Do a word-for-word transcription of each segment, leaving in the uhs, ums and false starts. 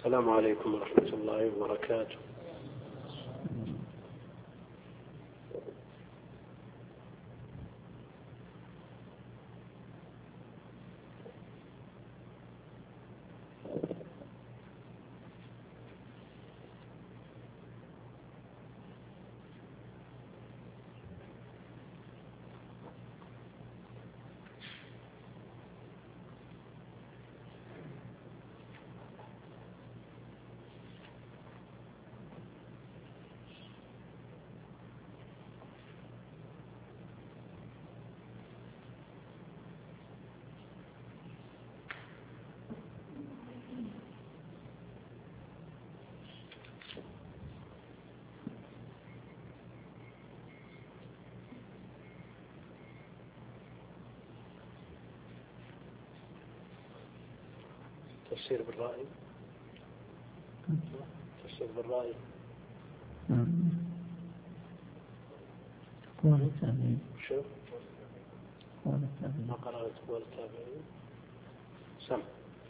السلام عليكم ورحمة الله وبركاته. تفسير بالرأي تفسير بالرأي قول التابعين. شو قول التابعين. ما قرأت قول التابعين. سمع.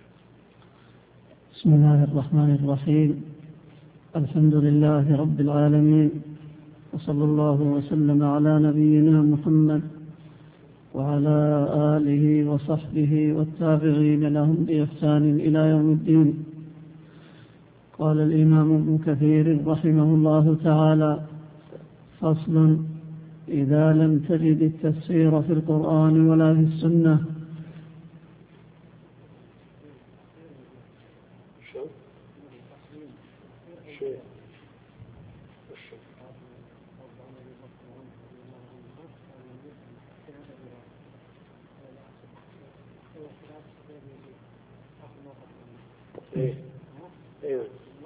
بسم الله الرحمن الرحيم. الحمد لله رب العالمين، وصلى الله وسلم على نبينا محمد وعلى آله وصحبه والتابعين لهم بإحسان إلى يوم الدين. قال الإمام ابن كثير رحمه الله تعالى: فصل: إذا لم تجد التفسير في القرآن ولا في السنة. شو شو إيه إيه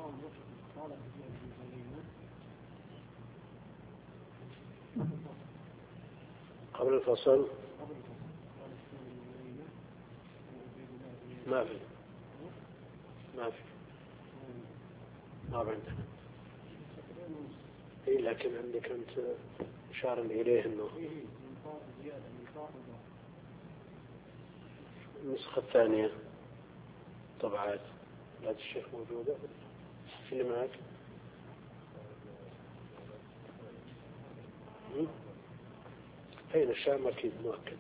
قبل الفصل ما في ما في ما عندنا. إيه لكن عندك أنت إشارة إليه إنه النسخة الثانية طبعات لا الشيخ موجودة في اللي معك. أين الشام أكيد مؤكد.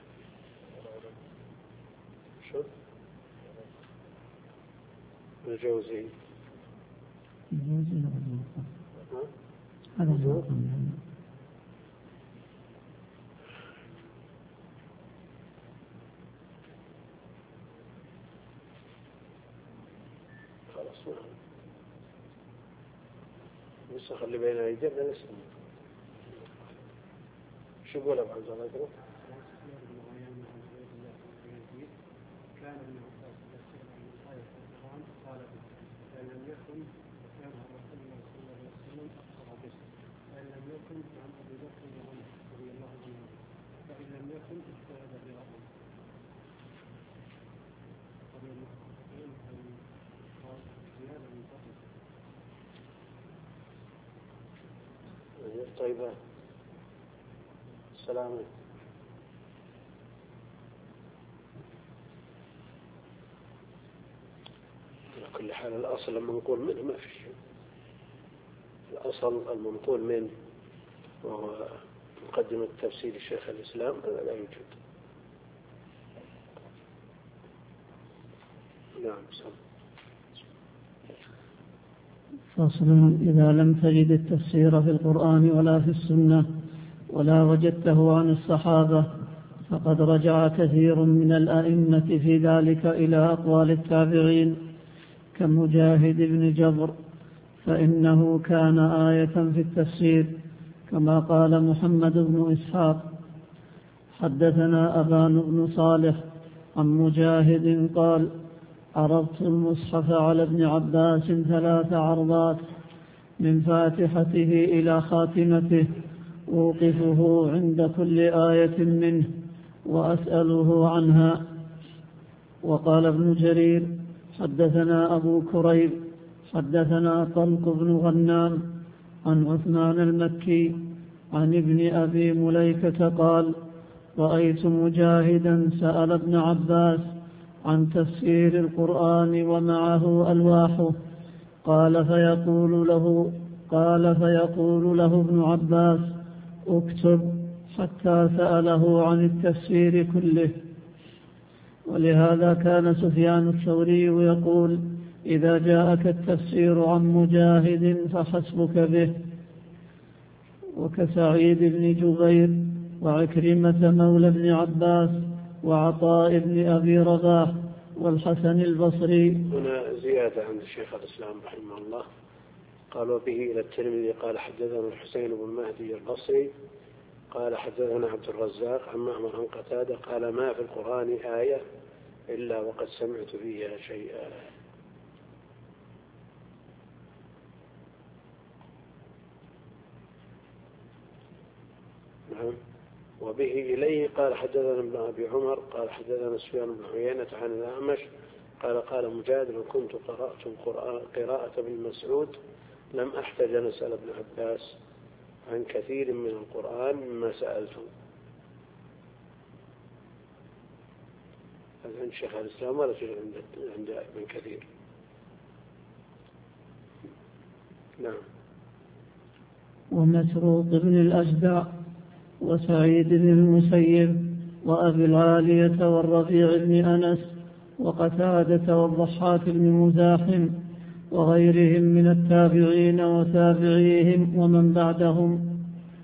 شو الجوزي هذا هو خلاص. النسخ اللي بين أيدينا الاسم شو يقول أبو حمزة الله يقول؟ كان ابن عباس يفسر عن آية القرآن قال فإن لم يكن فكان رسول الله صلى الله عليه وسلم أخبر به، فإن لم يكن فعن أبي بكر وعمر رضي الله عنه، فإن لم يكن اجتهد برأيه. طيب السلام عليكم. على كل حال الأصل المنقول منه ما في شيء. الأصل المنقول منه وهو مقدمة تفسير الشيخ الإسلام هذا لا يوجد. نعم. فصل: إذا لم تجد التفسير في القرآن ولا في السنة ولا وجدته عن الصحابة، فقد رجع كثير من الأئمة في ذلك إلى أقوال التابعين كمجاهد بن جبر، فإنه كان آية في التفسير، كما قال محمد بن إسحاق: حدثنا أبان بن صالح عن مجاهد قال: عرضت المصحف على ابن عباس ثلاث عرضات من فاتحته إلى خاتمته، أوقفه عند كل آية منه وأسأله عنها. وقال ابن جرير: حدثنا أبو كريب حدثنا طلق بن غنام عن عثمان المكي عن ابن أبي مليكة قال: رأيت مجاهدا سأل ابن عباس عن تفسير القرآن ومعه ألواحه. قال فيقول له قال فيقول له ابن عباس: اكتب، حتى سأله عن التفسير كله. ولهذا كان سفيان الثوري يقول: إذا جاءك التفسير عن مجاهد فحسبك به. وكسعيد بن جبير وعكرمة مولى بن عباس وعطاء بن أبي رباح والحسن البصري. هنا زيادة عند الشيخ الإسلام رحمه الله، قال: وبه إلى الترمذي قال حدثنا الحسين بن مهدي البصري قال حدثنا عبد الرزاق عن معمر عن قتادة قال: ما في القرآن آية إلا وقد سمعت فيها شيئا. نعم. وبه إليه قال حدثنا ابن أبي عمر قال حدثنا سفيان بن عيينة عن الأعمش قال قال مجاهد: كنت قرأت قراءة ابن مسعود لم أحتج أن أسأل ابن عباس عن كثير من القرآن مما سألته. هذا عند شيخ الإسلام ولا شيء عند ابن كثير. نعم. ومسروق بن الأجدع وسعيد بن المسيب وأبي العالية والربيع بن أنس وقتادة والضحاك بن مزاحم وغيرهم من التابعين وتابعيهم ومن بعدهم،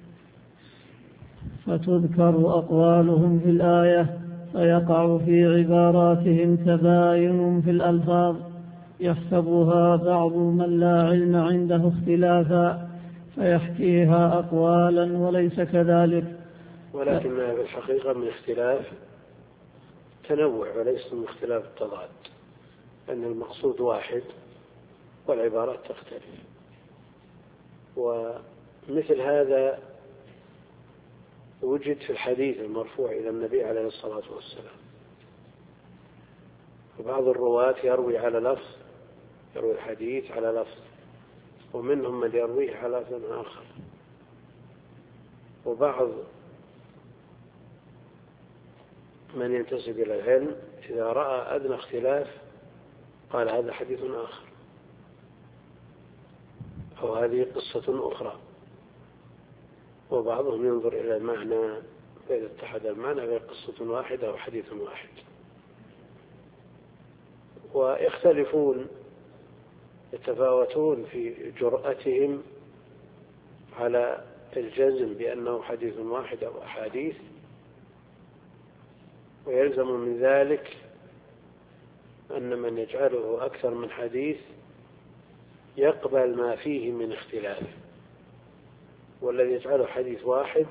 فتذكر أقوالهم في الآية فيقع في عباراتهم تباين في الألفاظ يحسبها بعض من لا علم عنده اختلافا فيحكيها أقوالا وليس كذلك، ولكنها في الحقيقة من اختلاف تنوع وليس من اختلاف التضاد، أن المقصود واحد والعبارات تختلف. ومثل هذا وجد في الحديث المرفوع إلى النبي عليه الصلاة والسلام، وبعض الرواة يروي على لفظ يروي الحديث على لفظ، ومنهم من يرويه على لفظ آخر، وبعض من ينتسب إلى العلم إذا رأى أدنى اختلاف قال هذا حديث آخر أو هذه قصة أخرى، وبعضهم ينظر إلى المعنى فإذا اتحد المعنى فهي قصة واحدة أو حديث واحد. ويختلفون يتفاوتون في جرأتهم على الجزم بأنه حديث واحد أو أحاديث، ويلزم من ذلك أن من يجعله أكثر من حديث يقبل ما فيه من اختلاف، والذي يجعله حديث واحد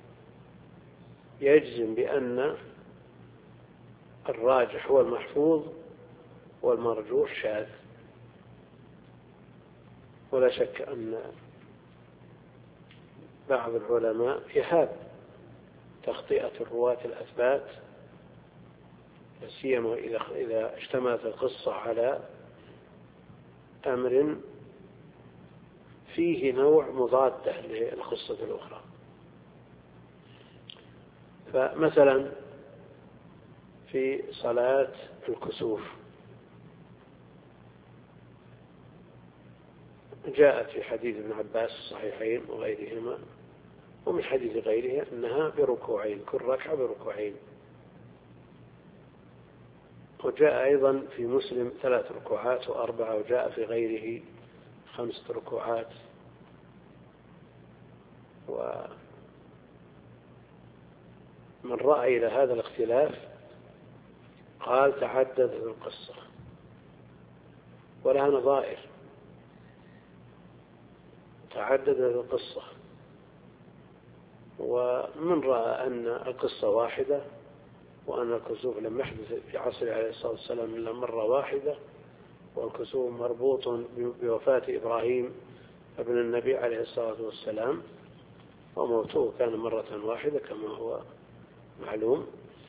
يجزم بأن الراجح هو المحفوظ والمرجوح شاذ. ولا شك أن بعض العلماء يهاب تخطئة الرواة الأثبات، سيما إذا اشتملت القصة على أمر فيه نوع مضاد للقصة الأخرى. فمثلا في صلاة الكسوف جاءت في حديث ابن عباس الصحيحين وغيرهما ومن حديث غيره أنها بركوعين، كل ركعة بركوعين. وجاء أيضا في مسلم ثلاث ركوعات وأربعة، وجاء في غيره خمس ركوعات. ومن رأى إلى هذا الاختلاف قال تعددت القصة ولها نظائر، تعددت القصة. ومن رأى أن القصة واحدة وأن الكسوف لم يحدث في عصر عليه الصلاة والسلام إلا مرة واحدة، والكسوف مربوط بوفاة إبراهيم ابن النبي عليه الصلاة والسلام، وموته كان مرة واحدة كما هو معلوم،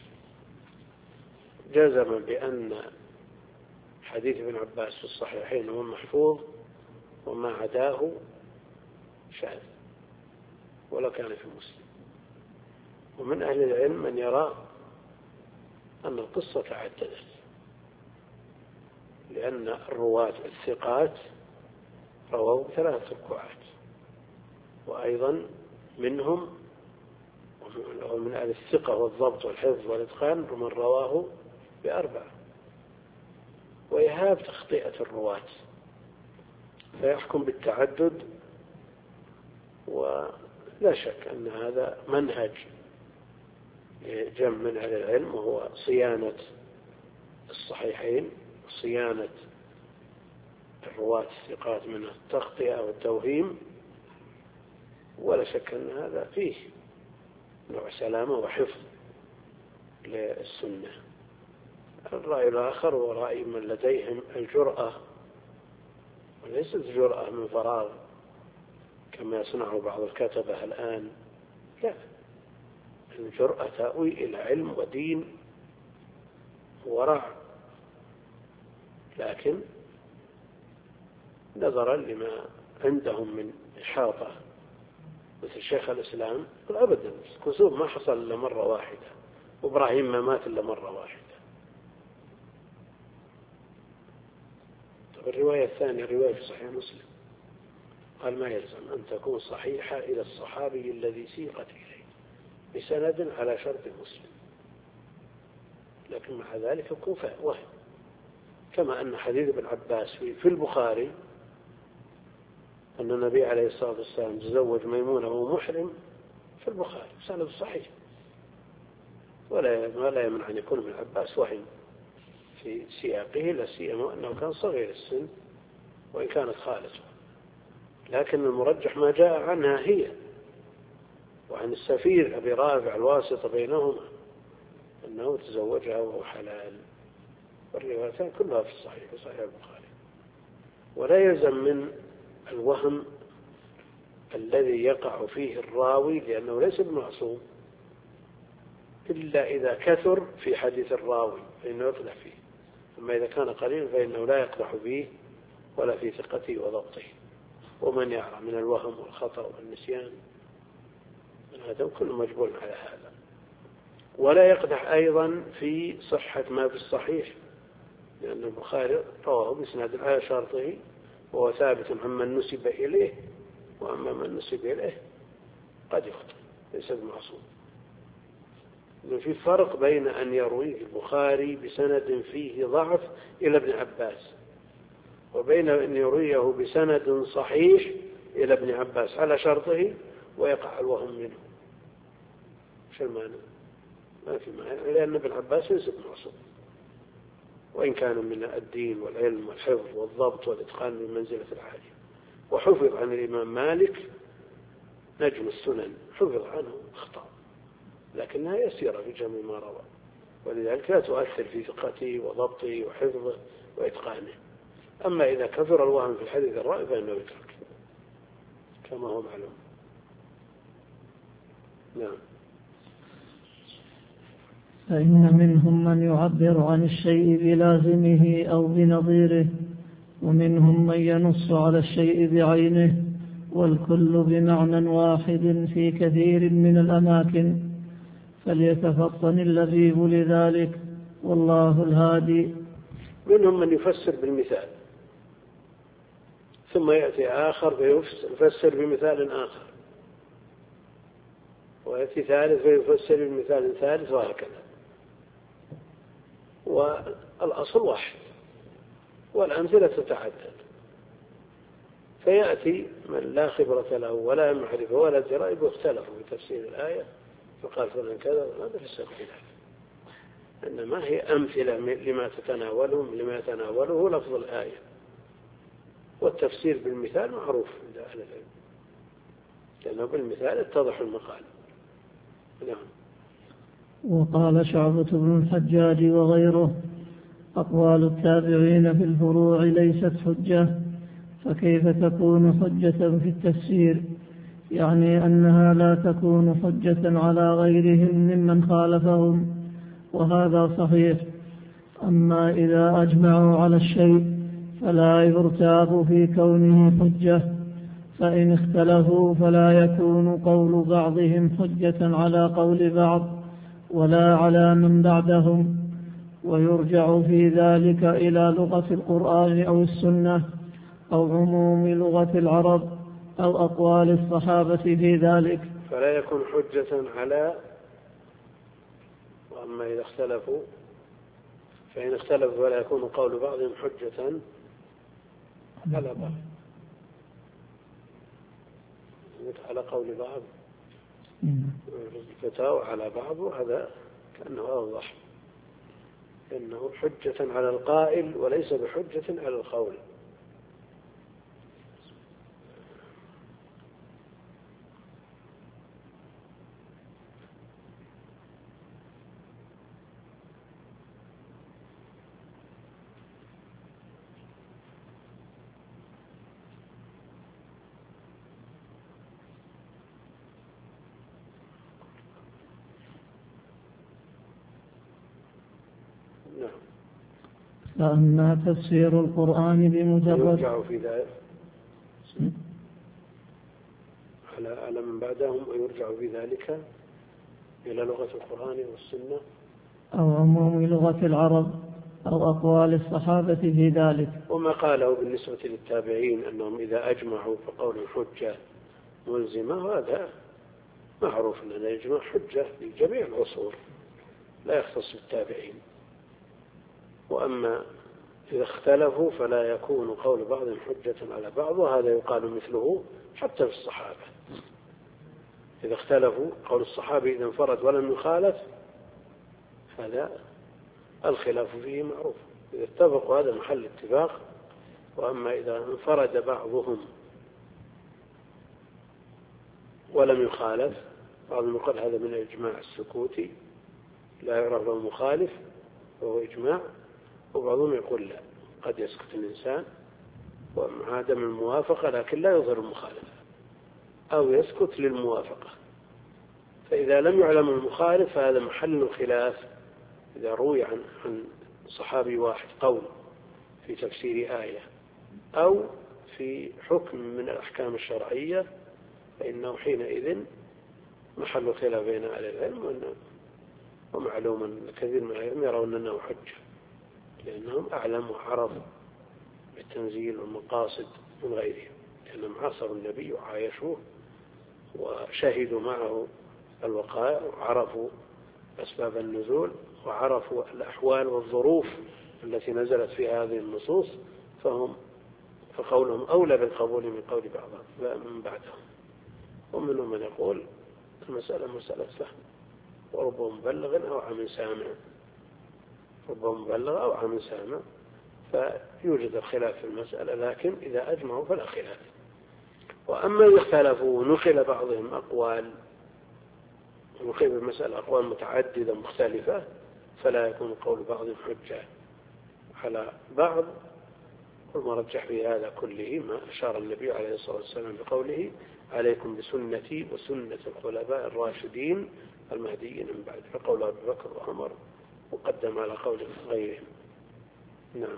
جزم بأن حديث ابن عباس في الصحيحين هو محفوظ وما عداه شاذ ولا كان في مسلم. ومن أهل العلم من يرى أن القصة تعددت لأن الرواة الثقات رووا بثلاث ركوعات، وأيضا منهم ومن أهل الثقة والضبط والحفظ والإتقان من رواه بأربعة، ويهاب تخطئة الرواة فيحكم بالتعدد. ولا شك أن هذا منهج جمع من أهل العلم، وهو صيانة الصحيحين، صيانة الرواة الثقات من التخطئة والتوهيم. ولا شك أن هذا فيه نوع سلامة وحفظ للسنة. الرأي الآخر هو رأي من لديهم الجرأة، وليست الجرأة من فراغ كما يصنعه بعض الكتبة الآن، لا، الجرأة تأوي إلى علم ودين ورع، لكن نظرا لما عندهم من إحاطة مثل شيخ الإسلام قل أبدا كسوف ما حصل إلا مرة واحدة، وإبراهيم ما مات إلا مرة واحدة. طب الرواية الثانية رواية في صحيح مسلم قال ما يلزم أن تكون صحيحة إلى الصحابي الذي سيقت إليه بسند على شرط مسلم، لكن مع ذلك يكون وهم، كما أن حديث ابن عباس في البخاري أن النبي عليه الصلاة والسلام تزوج ميمونة وهو محرم في البخاري سند صحيح، ولا ولا يمنع أن يكون ابن عباس وهم في سياقه، لا سيما أنه كان صغير السن وإن كانت خالته، لكن المرجح ما جاء عنها هي وعن السفير أبي رافع الواسطة بينهما أنه تزوجها وهو حلال، والروايتان كلها في الصحيح في صحيح البخاري. ولا يلزم من الوهم الذي يقع فيه الراوي لأنه ليس بمعصوم إلا إذا كثر في حديث الراوي فإنه يقدح فيه، أما إذا كان قليلا فإنه لا يقدح فيه ولا في ثقته وضبطه. ومن يعرى من الوهم والخطأ والنسيان هذا كل مجبول على هذا. ولا يقدح أيضا في صحة ما في الصحيح، لأن البخاري رواه بإسناد على شرطه وهو ثابت عمن نسب إليه، وأما من نسب إليه قد يخطئ ليس بمعصوم. في فرق بين أن يرويه البخاري بسند فيه ضعف إلى ابن عباس وبين أن يرويه بسند صحيح إلى ابن عباس على شرطه ويقع الوهم منه. شو المعنى؟ ما في معنى، لأن ابن عباس ليس بمعصوم، وإن كان من الدين والعلم والحفظ والضبط والإتقان من منزلة العالية. وحفظ عن الإمام مالك نجم السنن حفظ عنه أخطاء لكنها يسيرة في جميع ما روى، ولذلك لا تؤثر في ثقته وضبطه وحفظه وإتقانه. أما إذا كثر الوهم في الحديث الرائع فإنه يترك كما هو معلوم. نعم. فإن منهم من يعبر عن الشيء بلازمه أو بنظيره، ومنهم من ينص على الشيء بعينه، والكل بمعنى واحد في كثير من الأماكن، فليتفطن اللبيب لذلك، والله الهادي. منهم من يفسر بالمثال ثم يأتي آخر فيفسر بمثال آخر، ويأتي ثالث فيفسر بمثال ثالث، وهكذا. والأصل واحد والأمثلة تتعدد، فيأتي من لا خبرة له ولا معرفة ولا دراية واختلفوا في تفسير الآية فقال فلان كذا هذا في السبيلات، إنما هي أمثلة لما تتناوله لما يتناوله لفظ الآية، والتفسير بالمثال معروف عند أهل العلم لأنه بالمثال يتضح المقال. نعم. وقال شعبة بن الحجاج وغيره: أقوال التابعين في الفروع ليست حجة، فكيف تكون حجة في التفسير؟ يعني أنها لا تكون حجة على غيرهم ممن خالفهم، وهذا صحيح. أما إذا أجمعوا على الشيء فلا يرتاب في كونه حجة، فإن اختلفوا فلا يكون قول بعضهم حجة على قول بعض ولا على من بعدهم، ويرجع في ذلك إلى لغة القرآن أو السنة أو عموم لغة العرب أو أقوال الصحابة في ذلك، فلا يكون حجة على. وأما إذا اختلفوا فإن اختلفوا فلا يكون قول بعضهم حجة على بعض، على قول بعض الفتاوى على بعض، وهذا كأنه أوضح، إنه حجة على القائل وليس بحجة على القول. فأما تفسير القرآن بمجرد يرجع في ذلك على من بعدهم ويرجع في ذلك إلى لغة القرآن والسنة أو عموم لغة العرب أو أقوال الصحابة في ذلك. وما قاله بالنسبة للتابعين أنهم إذا أجمعوا فقول الحجة ملزمة، وهذا معروف أن الإجماع حجة لجميع العصور لا يختص بالتابعين. وأما إذا اختلفوا فلا يكون قول بعضهم حجة على بعض، وهذا يقال مثله حتى في الصحابة. إذا اختلفوا قول الصحابي إذا انفرد ولم يخالف هذا الخلاف فيه معروف، إذا اتفقوا هذا محل اتفاق. وأما إذا انفرد بعضهم ولم يخالف، بعضهم يقول هذا من الإجماع السكوتي لا يعرف له مخالف وهو إجماع، وبعضهم يقول لا، قد يسكت الإنسان ومع عدم الموافقة لكن لا يظهر المخالفة، أو يسكت للموافقة. فإذا لم يعلم المخالف فهذا محل الخلاف. إذا روي عن عن صحابي واحد قول في تفسير آية أو في حكم من الأحكام الشرعية فإنه حينئذ محل خلاف بين أهل العلم، ومعلوم أن كثير من العلم يرون أنه حجة لأنهم أعلم وعرفوا بالتنزيل والمقاصد من غيرهم، لأنهم عاصروا النبي وعايشوه وشهدوا معه الوقائع وعرفوا أسباب النزول وعرفوا الأحوال والظروف التي نزلت في هذه النصوص، فهم فقولهم أولى بالقبول من قول بعضهم من بعدهم. ومنهم من يقول المسألة مسألة فهم، وربما مبلغ أو عام سامع، ربما مبلغ أو عام سامع، فيوجد الخلاف في المسألة، لكن إذا أجمعوا فلا خلاف. وأما إذا اختلفوا ونقل بعضهم أقوال، ونقل المسألة أقوال متعددة مختلفة، فلا يكون قول بعضهم حجة على بعض. والمرجح في هذا كله ما أشار النبي عليه الصلاة والسلام بقوله عليكم بسنتي وسنة الخلفاء الراشدين المهديين من بعد، فقول أبي بكر وعمر مقدم على قول غيرهم. نعم.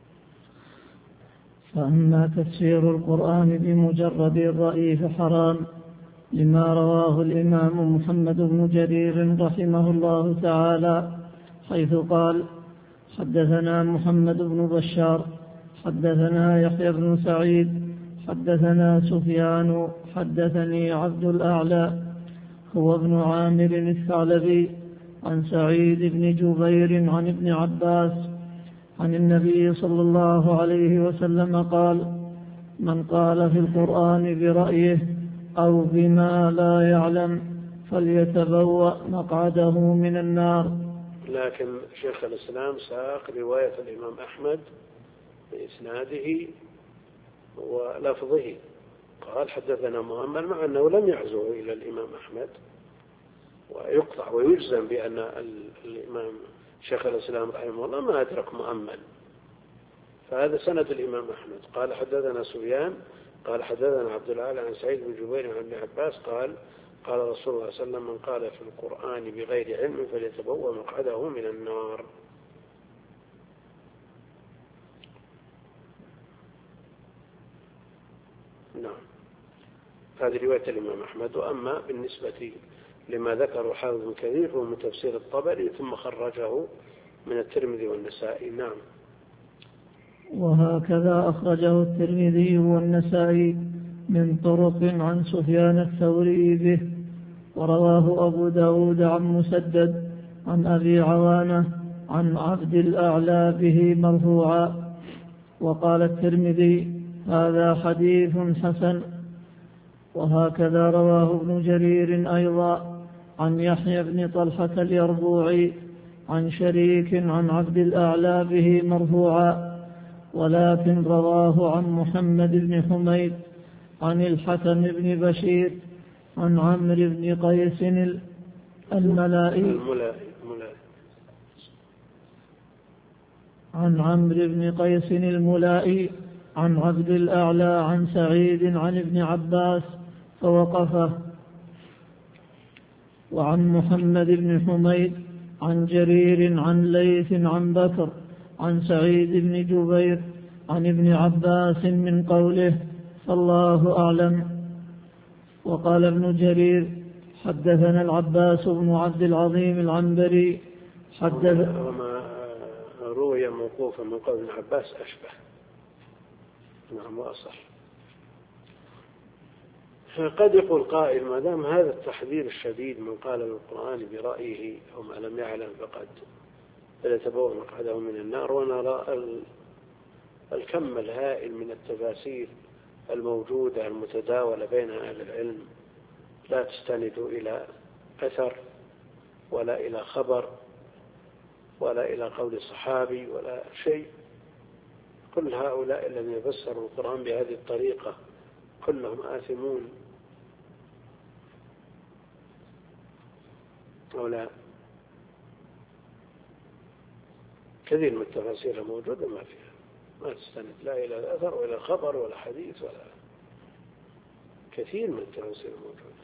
فأما تفسير القرآن بمجرد الرأي فحرام، لما رواه الإمام محمد بن جرير رحمه الله تعالى حيث قال: حدثنا محمد بن بشار حدثنا يحيى بن سعيد حدثنا سفيان حدثني عبد الأعلى هو ابن عامر الثعلبي عن سعيد بن جبير عن ابن عباس عن النبي صلى الله عليه وسلم قال: من قال في القرآن برأيه أو بما لا يعلم فليتبوأ مقعده من النار. لكن شيخ الإسلام ساق رواية الإمام أحمد بإسناده ولفظه، قال حدثنا مؤمل، مع أنه لم يعزه إلى الإمام أحمد، ويقطع ويجزم بأن الإمام شيخ الإسلام رحمه الله ما أدرك مؤمل، فهذا سند الإمام أحمد. قال حدثنا سفيان قال حدثنا عبد الأعلى عن سعيد بن جبير عن ابن عباس قال: قال رسول الله صلى الله عليه وسلم: من قال في القرآن بغير علم فليتبوأ مقعده من النار. نعم، هذه رواية الإمام أحمد. وأما بالنسبة لما ذكر حافظ بن كثير هو من تفسير الطبري ثم خرجه من الترمذي والنسائي. نعم. وهكذا أخرجه الترمذي والنسائي من طرق عن سفيان الثوري به. ورواه أبو داود عن مسدد عن أبي عوانة عن عبد الأعلى به مرفوعا. وقال الترمذي هذا حديث حسن. وهكذا رواه ابن جرير أيضا عن يحيى بن طلحة اليربوعي عن شريك عن عبد الأعلى به مرفوعا، ولكن رواه عن محمد بن حميد عن الحكم بن بشير عن عمرو بن قيس الملائي عن عمرو بن قيس الملائي عن عبد الأعلى عن سعيد عن ابن عباس فوقفه. وعن محمد بن حميد عن جرير عن ليث عن بكر عن سعيد بن جبير عن ابن عباس من قوله فالله أعلم. وقال ابن جرير حدثنا العباس بن عبد العظيم العنبري حدث وما روي موقوفا من قول ابن عباس أشبه. نعم وأصح. قد يقول قائل ما دام هذا التحذير الشديد من قال بالقرآن برأيه أو ما لم يعلم فقد يتبوأ مقعده من النار، ونرى الكم الهائل من التفاسير الموجودة المتداولة بين أهل العلم لا تستند إلى أثر ولا إلى خبر ولا إلى قول صحابي ولا شيء. كل هؤلاء الذين يفسروا القرآن بهذه الطريقة كلهم آثمون أو لا. كثير من التفاسير الموجودة ما فيها ما تستند لا إلى الأثر ولا خبر ولا حديث ولا كثير من التفاسير الموجودة.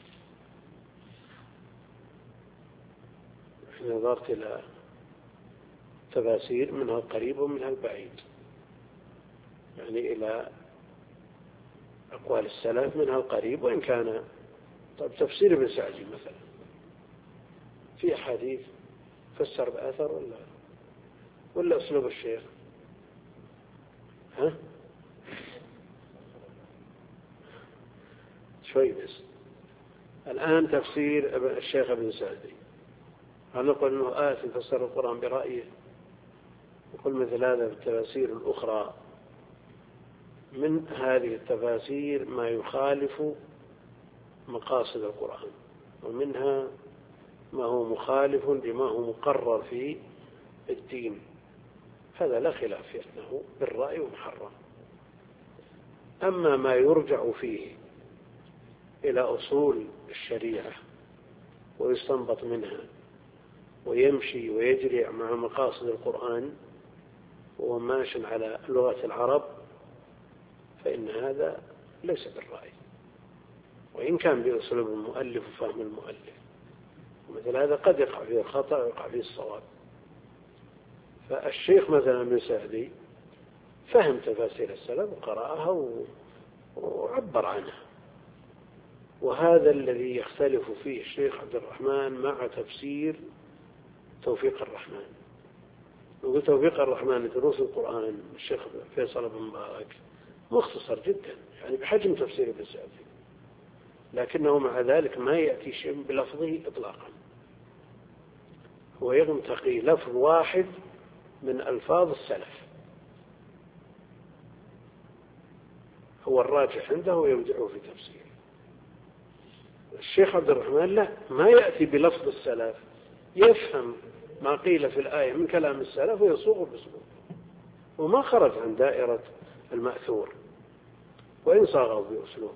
نظرت إلى تفاسير منها القريب ومنها البعيد، يعني إلى أقوال السلف منها القريب وإن كان طيب تفسير ابن سعدي مثلا في حديث فسر بأثر ولا ولا أسلوب الشيخ؟ ها شوي بس. الآن تفسير الشيخ ابن سعدي هل نقول أنه آت فسر القرآن برأيه؟ نقول مثل هذا في التفاسير الأخرى من هذه التفاسير ما يخالف مقاصد القرآن، ومنها ما هو مخالف لما هو مقرر في الدين، هذا لا خلاف فيه أنه بالرأي ومحرم. أما ما يرجع فيه إلى أصول الشريعة ويستنبط منها ويمشي ويجري مع مقاصد القرآن وهو ماش على لغة العرب فإن هذا ليس بالرأي، وإن كان بأسلوب المؤلف وفهم المؤلف، ومثل هذا قد يقع فيه الخطأ ويقع فيه الصواب. فالشيخ مثلا ابن سعدي فهم تفاسير السلف وقرأها وعبر عنها، وهذا الذي يختلف فيه الشيخ عبد الرحمن مع تفسير توفيق الرحمن. نقول توفيق الرحمن لدروس القرآن الشيخ فيصل بن مبارك مختصر جدا، يعني بحجم تفسير ابن سعدي، لكنه مع ذلك ما يأتي شيء بلفظه إطلاقا، هو ينتقي لفظ واحد من ألفاظ السلف هو الراجح عنده ويبدعه في تفسيره. الشيخ عبد الرحمن لا، ما يأتي بلفظ السلف، يفهم ما قيل في الآية من كلام السلف ويصوغ باسلوبه، وما خرج عن دائرة المأثور وإن صاغه بأسلوبه،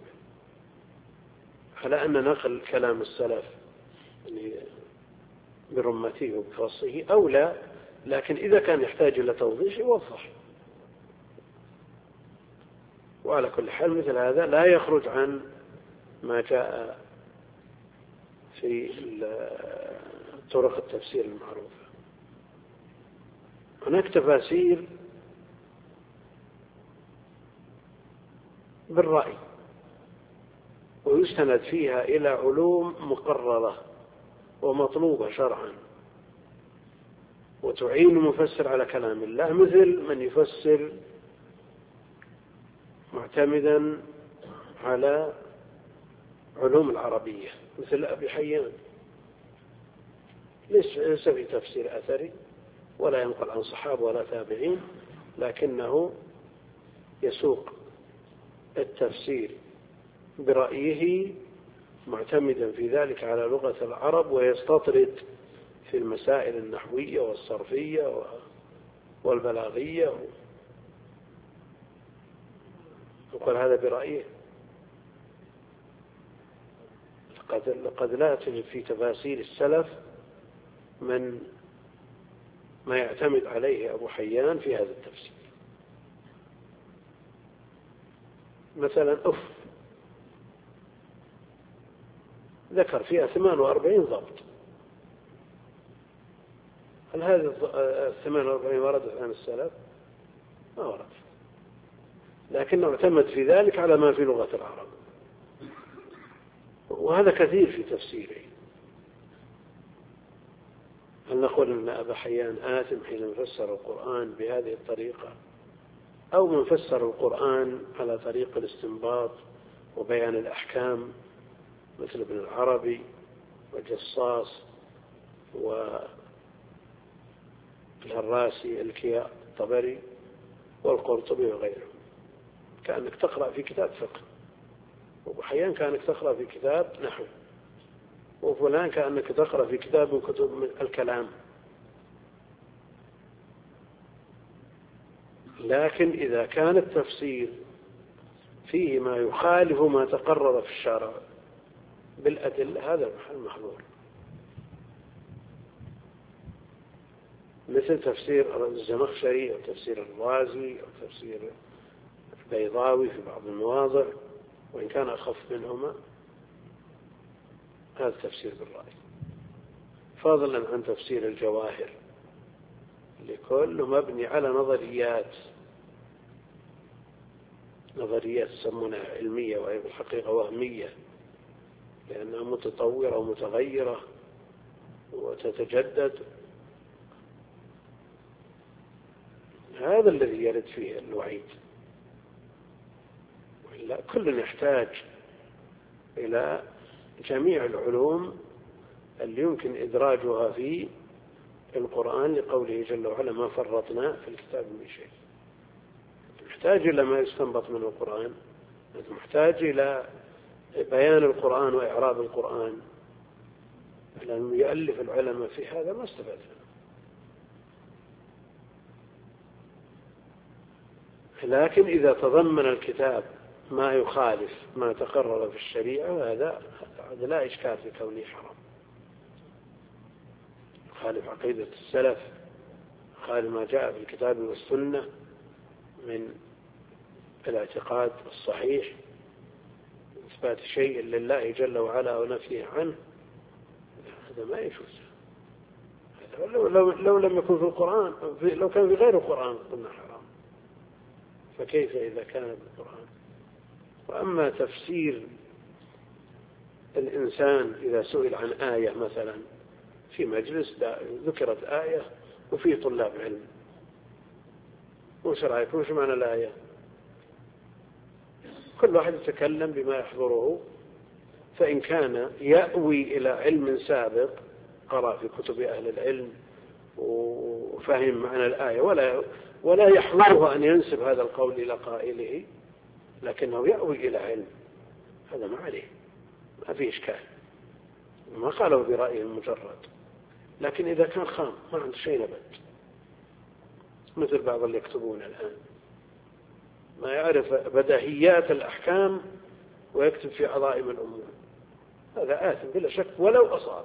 على أن نقل كلام السلف يعني برمته وبفصه أولى، لكن إذا كان يحتاج إلى توضيح يوضح. وعلى كل حال مثل هذا لا يخرج عن ما جاء في طرق التفسير المعروفة. هناك تفاسير بالرأي ويستند فيها إلى علوم مقررة ومطلوبة شرعا، وتعين المفسر على كلام الله، مثل من يفسر معتمدا على علوم العربية مثل أبي حيان، ليس في تفسير أثري ولا ينقل عن صحابة ولا تابعين، لكنه يسوق التفسير برأيه معتمدا في ذلك على لغة العرب، ويستطرد في المسائل النحوية والصرفية والبلاغية، وقال هذا برأيه. قد, قد لا تجد في تفاسير السلف من ما يعتمد عليه أبو حيان في هذا التفسير. مثلا أف ذكر فيها ثمان وأربعين ضبط، هل هذه الثمان وأربعين وردت عن السلف؟ ما ورد، لكنه اعتمد في ذلك على ما في لغة العرب، وهذا كثير في تفسيره. هل نقول أن أبا حيان آثم حين فسر القرآن بهذه الطريقة، أو من فسر القرآن على طريق الاستنباط وبيان الأحكام مثل ابن العربي وجصاص والهراسي الكياء الطبري والقرطبي وغيره؟ كأنك تقرأ في كتاب فقه، وأبو حيان كأنك تقرأ في كتاب نحو، وفلان كأنك تقرأ في كتاب من كتب الكلام. لكن إذا كان التفسير فيه ما يخالف ما تقرر في الشرع بالأدلة، هذا المحظور، مثل تفسير الزمخشري أو تفسير الرازي أو تفسير البيضاوي في بعض المواضع، وإن كان أخف منهما، هذا تفسير بالرأي، فضلا عن تفسير الجواهر لكل مبني على نظريات نظريات يسمونها علمية وهي في الحقيقة وهمية، لأنها متطورة ومتغيرة وتتجدد. هذا الذي يرد فيه الوعيد، وإلا كل يحتاج إلى جميع العلوم اللي يمكن إدراجها في القرآن، لقوله جل وعلا ما فرطنا في الكتاب من شيء. محتاج إلى ما يستنبط من القرآن، محتاج إلى بيان القرآن وإعراب القرآن، لأنه يؤلف العلماء في هذا ما استفاد. لكن إذا تضمن الكتاب ما يخالف ما تقرر في الشريعة، هذا لا إشكال في كونه حرام، يخالف عقيدة السلف، يخالف ما جاء في الكتاب والسنة من الاعتقاد الصحيح، إثبات شيء لله جل وعلا ونفيه عنه، هذا ما يجوز. لو, لو, لو لم يكن في القرآن، لو كان في غير القرآن قلنا حرام، فكيف إذا كان بالقرآن؟ وأما تفسير الإنسان إذا سئل عن آية مثلا في مجلس ذكرت آية وفيه طلاب علم، وش رأيكم وش معنى الآية؟ كل واحد يتكلم بما يحضره، فإن كان يأوي إلى علم سابق قرأ في كتب أهل العلم وفهم معنى الآية ولا ولا يحضره أن ينسب هذا القول إلى قائله، لكنه يأوي إلى علم، هذا ما عليه، ما فيه إشكال، ما قالوا برأيه المجرد. لكن إذا كان خام ما عنده شيء نبت، مثل بعض اللي يكتبون الآن ما يعرف بديهيات الأحكام ويكتب في عظائم الأمور، هذا آثم بلا شك، ولو أصاب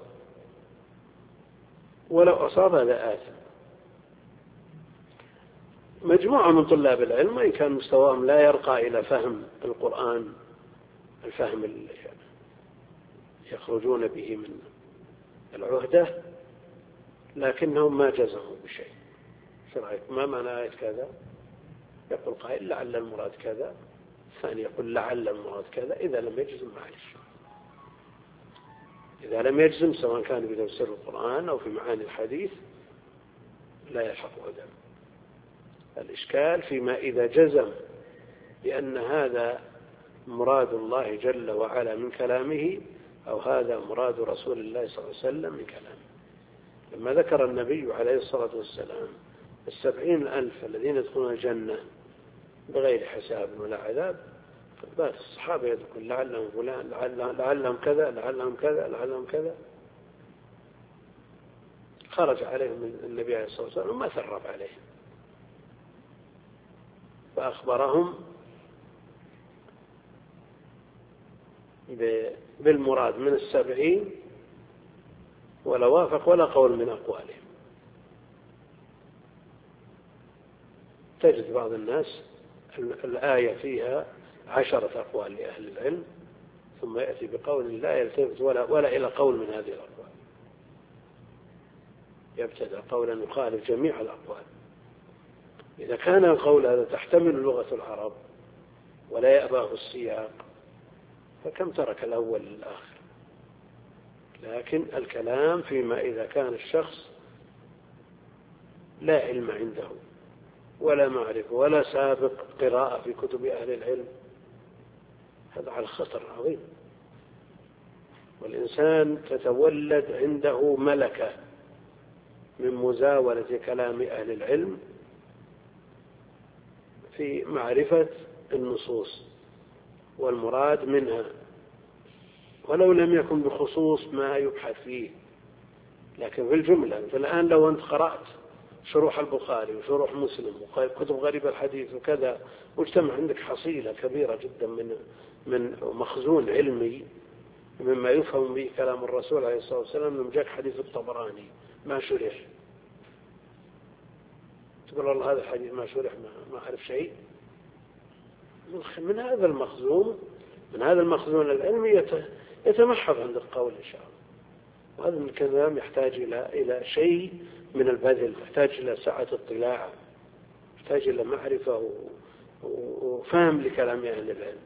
ولو أصاب هذا آثم. مجموعة من طلاب العلم وإن كان مستواهم لا يرقى إلى فهم القرآن الفهم اللي يخرجون به من العهدة، لكنهم ما جزموا بشيء. شرعك ما معنى آية كذا؟ يقول قائل لعل المراد كذا، الثاني يقول لعل المراد كذا. إذا لم يجزم معلش، إذا لم يجزم سواء كان بتفسير القرآن أو في معاني الحديث لا يلحقه دم. الإشكال فيما إذا جزم بأن هذا مراد الله جل وعلا من كلامه أو هذا مراد رسول الله صلى الله عليه وسلم من كلامه. لما ذكر النبي عليه الصلاة والسلام السبعين ألف الذين يدخلون الجنة بغير حساب ولا عذاب، فبات الصحابة يقول لعلهم فلان لعلهم كذا لعلهم كذا لعلهم كذا. خرج عليهم النبي عليه الصلاة والسلام وما ثرب عليهم، فأخبرهم بالمراد من السبعين ولا وافق ولا قول من أقوالهم. تجد بعض الناس الآية فيها عشرة أقوال لأهل العلم ثم يأتي بقول لا يلتفت ولا, ولا إلى قول من هذه الأقوال، يبتدأ قولا يخالف جميع الأقوال. إذا كان القول هذا تحتمل لغة العرب ولا يأباه السياق فكم ترك الأول للآخر. لكن الكلام فيما إذا كان الشخص لا علم عنده ولا معرفة ولا سابق قراءة في كتب أهل العلم، هذا على خطر عظيم. والإنسان تتولد عنده ملكة من مزاولة كلام أهل العلم في معرفة النصوص والمراد منها، ولو لم يكن بخصوص ما يبحث فيه، لكن في الجملة. فالآن لو أنت قرأت شروح البخاري وشروح مسلم وكتب غريب الحديث وكذا، واجتمع عندك حصيلة كبيرة جدا من من مخزون علمي مما يفهم به كلام الرسول عليه الصلاة والسلام، لما جاك حديث الطبراني ما شرح، تقول والله هذا الحديث ما شرح ما أعرف شيء. من هذا المخزون من هذا المخزون العلمي يتمحض عند القول إن شاء الله. وهذا الكلام يحتاج إلى إلى شيء من البذل، يحتاج إلى سعة اطلاع، يحتاج إلى معرفة وفهم لكلام أهل العلم.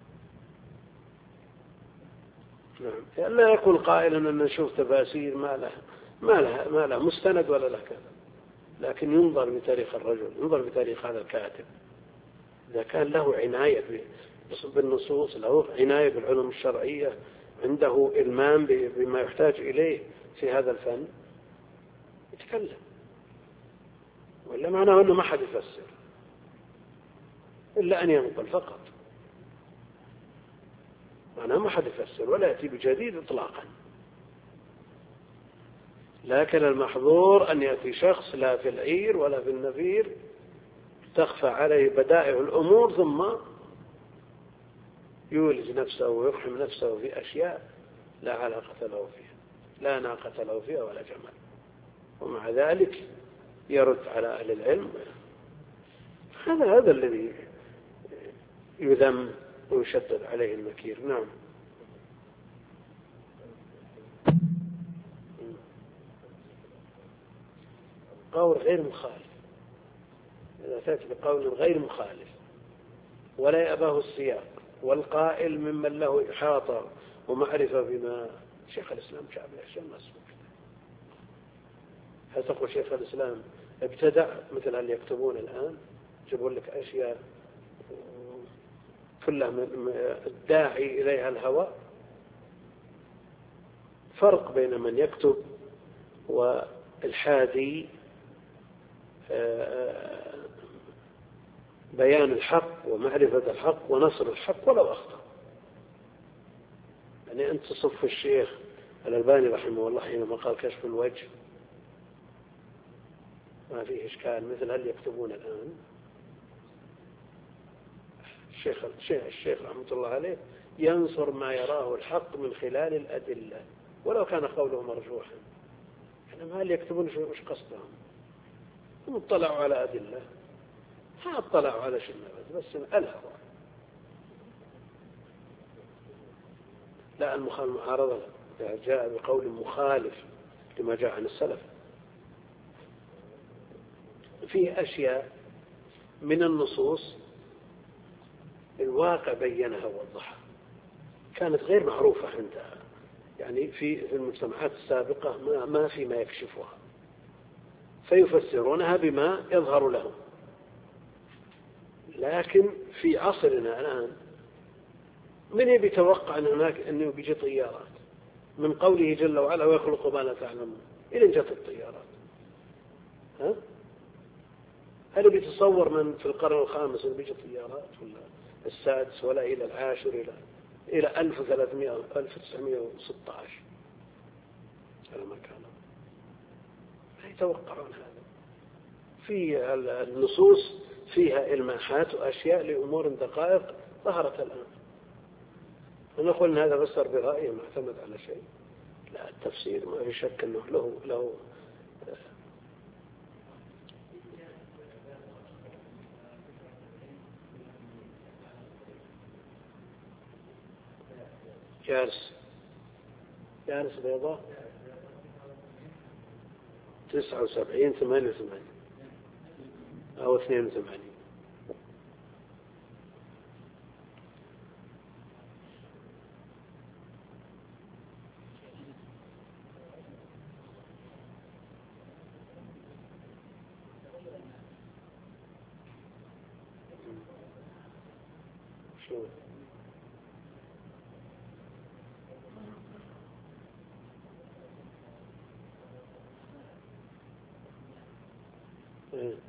نعم، لا يكون قائلا أن نشوف تفاسير ما له ما له ما له مستند ولا له كذا، لكن ينظر بتاريخ الرجل، ينظر بتاريخ هذا الكاتب. إذا كان له عناية بالنصوص، له عناية بالعلوم الشرعية، عنده إلمام بما يحتاج إليه في هذا الفن، يتكلم. ولا معناه أنه ما حد يفسر إلا أن ينقل فقط، معناه ما حد يفسر ولا يأتي بجديد إطلاقا. لكن المحظور أن يأتي شخص لا في العير ولا في النفير تخفى عليه بدائع الأمور ثم يولج نفسه ويفحم نفسه في أشياء لا علاقة له فيها، لا ناقة له فيها ولا جمال، ومع ذلك يرد على أهل العلم. هذا هذا الذي يذم ويشدد عليه النكير. نعم. قول غير مخالف، إذا تأتي بقول غير مخالف ولا يأباه السياق، والقائل ممن له إحاطة ومعرفة بما شيخ الإسلام شعب الأشياء ما اسمه. هل تقول شيخ الإسلام ابتدع مثل اللي يكتبون الآن، يجيبون لك أشياء كلها الداعي إليها الهوى؟ فرق بين من يكتب والحادي بيان الحق ومعرفة الحق ونصر الحق ولو أخطأ. يعني أنت تصف الشيخ الألباني رحمه الله حينما قال كشف الوجه ما فيه إشكال، مثل هل يكتبون الآن. الشيخ الشيخ رحمة الله عليه ينصر ما يراه الحق من خلال الأدلة ولو كان قوله مرجوحا. يعني هل يكتبون وش قصدهم؟ هم اطلعوا على أدلة، ها اطلعوا على شيء بس الهوى. لا، المعارضة جاء بقول مخالف لما جاء عن السلف. فيه أشياء من النصوص الواقع بينها ووضحها، كانت غير معروفة عندها، يعني في في المجتمعات السابقة ما ما في ما يكشفها. فيفسرونها بما يظهر لهم. لكن في عصرنا الآن من يبي يتوقع أن هناك أنه بيجي طيارات من قوله جل وعلا ويخلق ما لا تعلمون إلى جت الطيارات؟ ها؟ هل بيتصور من في القرن الخامس أن بيجي طيارات ولا السادس ولا إلى العاشر إلى إلى ألف وثلاثمائة ألف وتسعمائة وستة عشر على ما كان لا يتوقعون هذا. في النصوص فيها إلماحات وأشياء لأمور دقائق ظهرت الآن. ونقول أن هذا فسر برأيه معتمد على شيء. لا، التفسير ما في شك أنه له له جالس جالس بيضاء تسعة وسبعين ثمانية وثمانين أو اثنين وثمانين. شو إيه.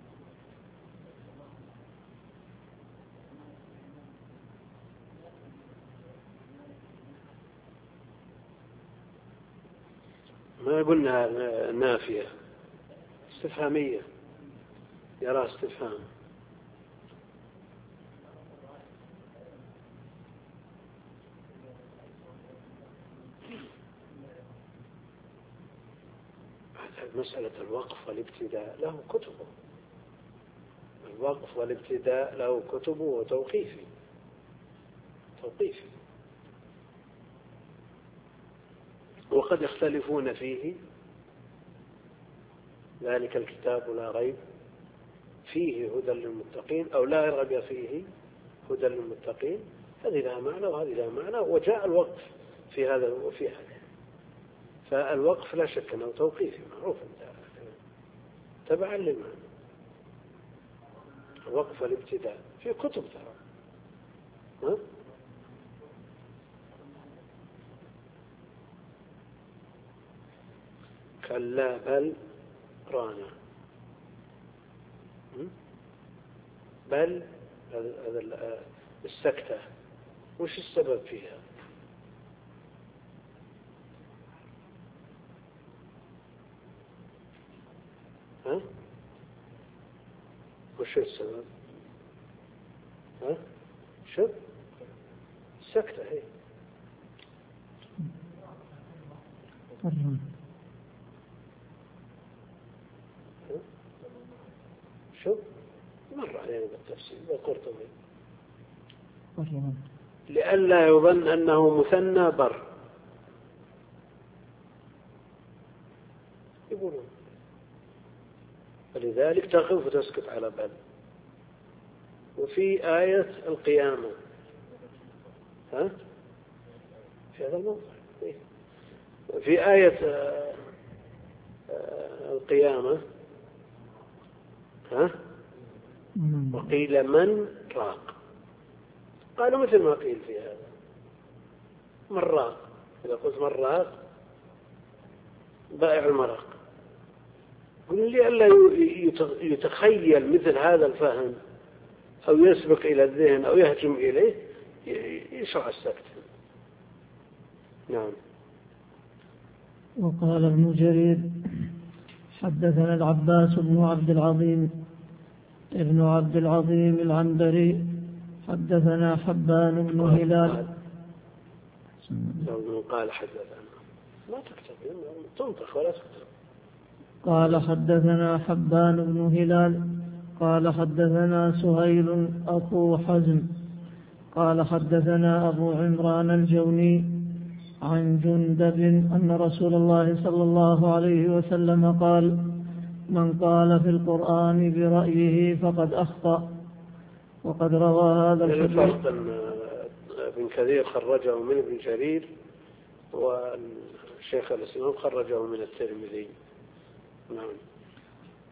ما قلنا نافية استفهامية يرى استفهام. مسألة الوقف والابتداء له كتبه. الوقف والابتداء له كتبه وتوقيفي توقيفي وقد يختلفون فيه. ذلك الكتاب لا ريب فيه هدى للمتقين أو لا ريب فيه هدى للمتقين. هذه لها معنى وهذه لها معنى. وجاء الوقف في هذا وفي هذا. فالوقف لا شك أنه توقيفي معروف تبعا للمعنى. الوقف والابتداء في كتب ترى. ها؟ كلا بل رانا. بل هذا السكتة وش السبب فيها؟ ها؟ وش السبب؟ ها؟ شوف السكتة هي شوف مر علينا بالتفسير بالقرطبي لئلا يظن أنه مثنى بر يقولون. فلذلك تقف وتسكت على بل. وفي آية القيامة ها في هذا الموضوع في آية القيامة ها وقيل من راق. قالوا مثل ما قيل في هذا من راق. إذا قلت من راق بائع المرق. قل لي ألا يتخيل مثل هذا الفهم أو يسبق إلى الذهن أو يهجم إليه يشرع السكت. نعم. وقال ابن جرير حدثنا العباس بن عبد العظيم ابن عبد العظيم العنبري حدثنا حبان بن هلال. لو قال حدثنا ما تكتب تنطق ولا تكتب. قال حدثنا حبان بن هلال قال حدثنا سهيل أخو حزم قال حدثنا أبو عمران الجوني عن جندب أن رسول الله صلى الله عليه وسلم قال من قال في القرآن برأيه فقد أخطأ. وقد روى هذا الحديث ابن كثير خرجه من ابن جرير والشيخ الإسلام خرجه من الترمذي. نعم.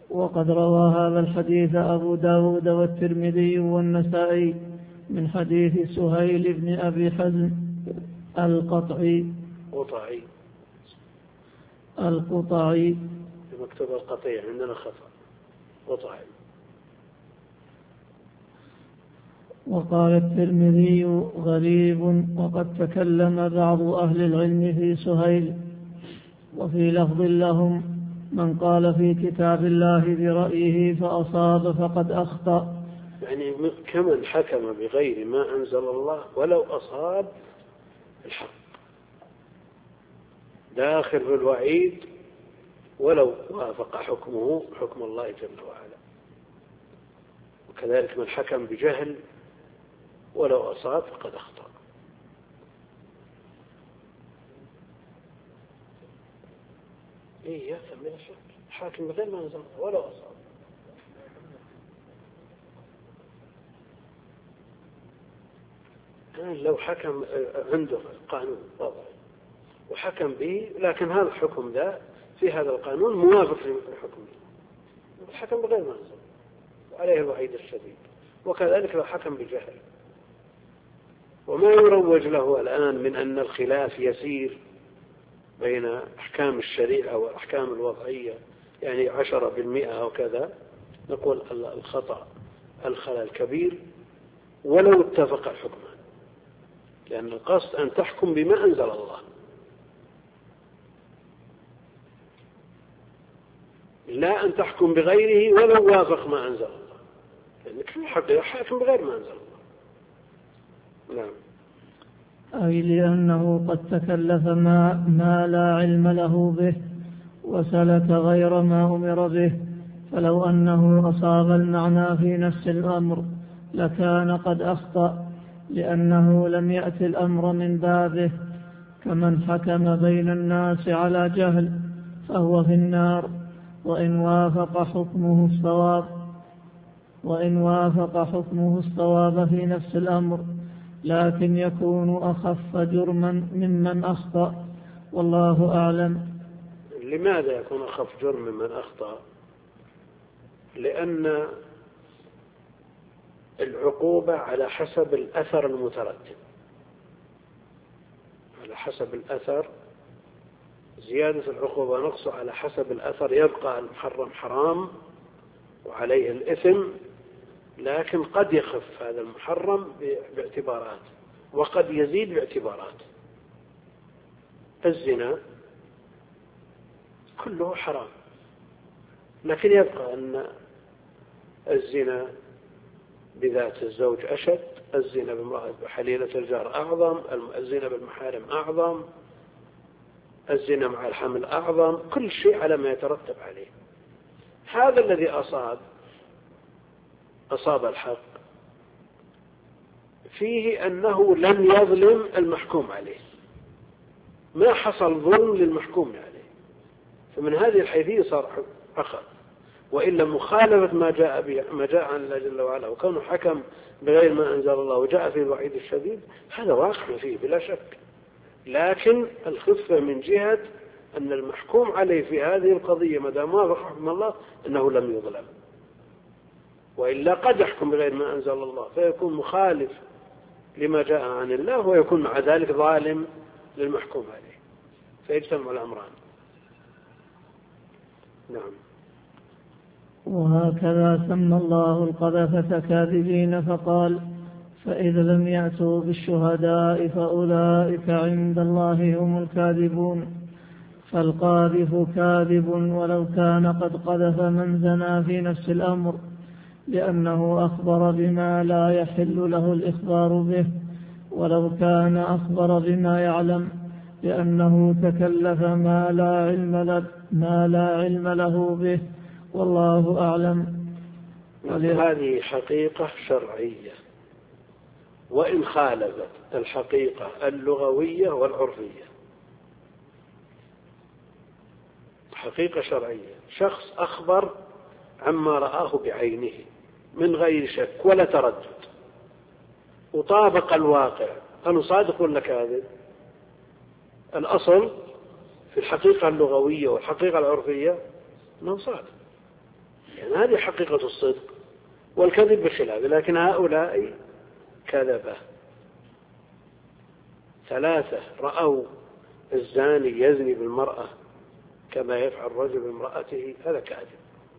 وقد روى هذا الحديث أبو داود والترمذي والنسائي من حديث سهيل بن أبي حزم القطعي قطعي القطعي مكتوب القطيع عندنا خطأ قطعي. وقال الترمذي غريب، وقد تكلم بعض أهل العلم في سهيل. وفي لفظ لهم: من قال في كتاب الله برأيه فأصاب فقد أخطأ. يعني كمن حكم بغير ما أنزل الله ولو أصاب الحق، داخل في الوعيد ولو وافق حكمه حكم الله جل وعلا. وكذلك من حكم بجهل ولو أصاب فقد أخطأ. إيه يفهم من الشك حاكم بغير ما أنزل ولو أصاب. يعني لو حكم عنده قانون وضعي وحكم به، لكن هذا الحكم ذا في هذا القانون موافق للحكم، الحكم بغير ما أنزل وعليه الوعيد الشديد. وكذلك لو حكم بجهل. وما يروج له الآن من أن الخلاف يسير بين أحكام الشريعة والأحكام الوضعية، يعني عشرة بالمئة أو كذا، نقول الخطأ الخلل كبير ولو اتفق الحكمان، لأن القصد أن تحكم بما أنزل الله، لا أن تحكم بغيره ولو وافق ما أنزل الله، لأنك في الحقيقة حاكم بغير ما أنزل الله. نعم. أي لأنه قد تكلف ما, ما لا علم له به وسلك غير ما أمر به، فلو أنه أصاب المعنى في نفس الأمر لكان قد أخطأ، لأنه لم يأتي الأمر من بابه. كمن حكم بين الناس على جهل فهو في النار، وإن وافق حكمه الصواب وإن وافق حكمه الصواب في نفس الأمر، لكن يكون أخف جرما ممن أخطأ، والله أعلم. لماذا يكون أخف جرم ممن أخطأ؟ لأن العقوبة على حسب الأثر المترتب، على حسب الأثر، زيادة العقوبة نقص على حسب الأثر، يبقى المحرم حرام وعليه الإثم، لكن قد يخف هذا المحرم باعتبارات وقد يزيد باعتبارات. الزنا كله حرام، لكن يبقى أن الزنا بذات الزوج أشد، الزنا بامرأة بحليلة الجار أعظم، الزنا بالمحارم أعظم، الزنا مع الحمل أعظم، كل شيء على ما يترتب عليه. هذا الذي أصاب أصاب الحق فيه أنه لم يظلم المحكوم عليه، ما حصل ظلم للمحكوم عليه، فمن هذه الحيثية صار أخذ. وإلا مخالفة ما جاء به ما جاء عن الله جل وعلا وكونه حكم بغير ما أنزل الله وجاء في الوعيد الشديد، هذا واقع فيه بلا شك، لكن الخفة من جهة أن المحكوم عليه في هذه القضية ما دام وافق حكم الله أنه لم يظلم. وإلا قد يحكم بغير ما أنزل الله فيكون مخالف لما جاء عن الله ويكون مع ذلك ظالم للمحكوم عليه، فيجتمع الأمران. نعم. وهكذا سمى الله القذفة كاذبين فقال: فإذا لم يأتوا بالشهداء فأولئك عند الله هم الكاذبون. فالقاذف كاذب ولو كان قد قذف من زنى في نفس الأمر، لأنه أخبر بما لا يحل له الإخبار به، ولو كان أخبر بما يعلم، لأنه تكلف ما لا علم له, ما لا علم له به، والله أعلم. هذه حقيقة شرعية، وإن خالفت الحقيقة اللغوية والعرفية. حقيقة شرعية، شخص أخبر عما رآه بعينه من غير شك ولا تردد وطابق الواقع، أنه صادق ولا كاذب؟ الأصل في الحقيقة اللغوية والحقيقة العرفية أنه صادق، يعني هذه حقيقة الصدق، والكذب بخلاف. لكن هؤلاء كذبة. ثلاثة رأوا الزاني يزني بالمرأة كما يفعل الرجل بامرأته، هذا كاذب،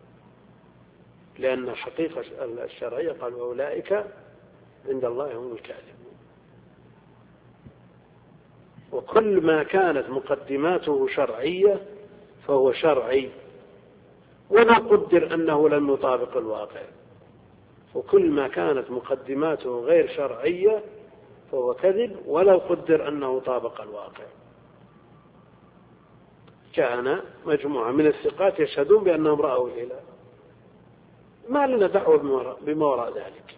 لأن الحقيقة الشرعية قالوا أولئك عند الله هم الكاذبون. وكل ما كانت مقدماته شرعية فهو شرعي، ولا قدر أنه لم يطابق الواقع. وكل ما كانت مقدماته غير شرعية فهو كذب ولو قدر أنه طابق الواقع. كان مجموعة من الثقات يشهدون بأنهم رأوا الهلال، ما لنا دعوة بما وراء ذلك،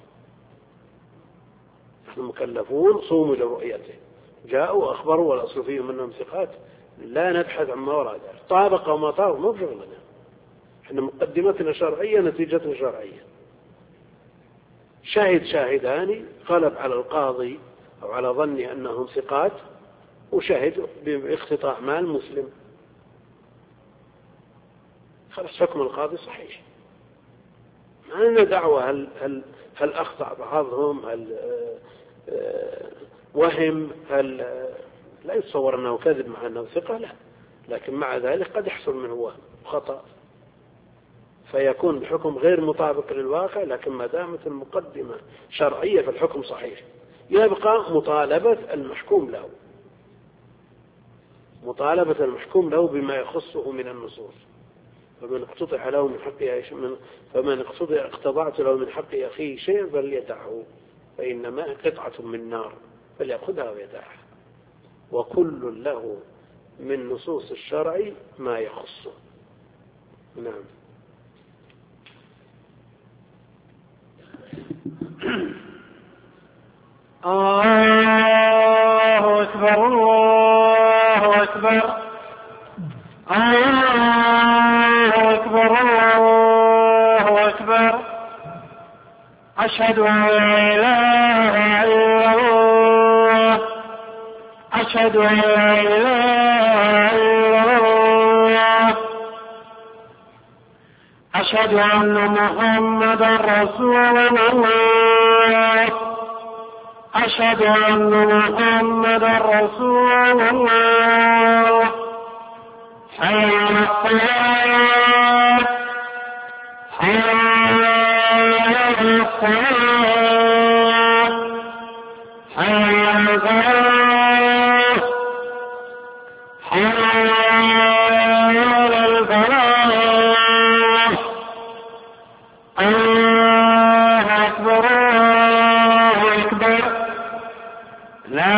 نحن مكلفون صوموا لرؤيته، جاءوا أخبروا والأصل فيهم أنهم ثقات، لا نبحث عن ما وراء ذلك، طابق وما طابق ما بشغلنا، احنا مقدمتنا شرعية نتيجتنا شرعية. شاهد شاهدان غلب على القاضي أو على ظني أنهم ثقات، وشهد باختطاع مال مسلم، خلاص حكم القاضي صحيح، ما لنا دعوة هل, هل, هل أخطأ بعضهم، هل وهم، هل لا يتصور أنه كذب مع أنه ثقة، لا، لكن مع ذلك قد يحصل منه وهم خطأ فيكون الحكم غير مطابق للواقع. لكن ما دامت المقدمة شرعية فالحكم صحيح. يبقى مطالبة المحكوم له، مطالبة المحكوم له بما يخصه من النصوص. فمن اقتطع له من حق فمن اقتطع اقتضعت له من حق أخيه شيء فليدعه، فإنما قطعة من نار فليأخذها ويدعها. وكل له من نصوص الشرع ما يخصه. نعم. الله أكبر الله أكبر الله أكبر الله أكبر. أشهد أن لا إله إلا الله أشهد أن لا إله إلا الله أشهد أن محمدا رسول الله أشهد أن محمدا رسول الله. حي على الصلاة حي على الصلاة حي على الفلاح حي على الفلاح. الله أكبر الله أكبر. لا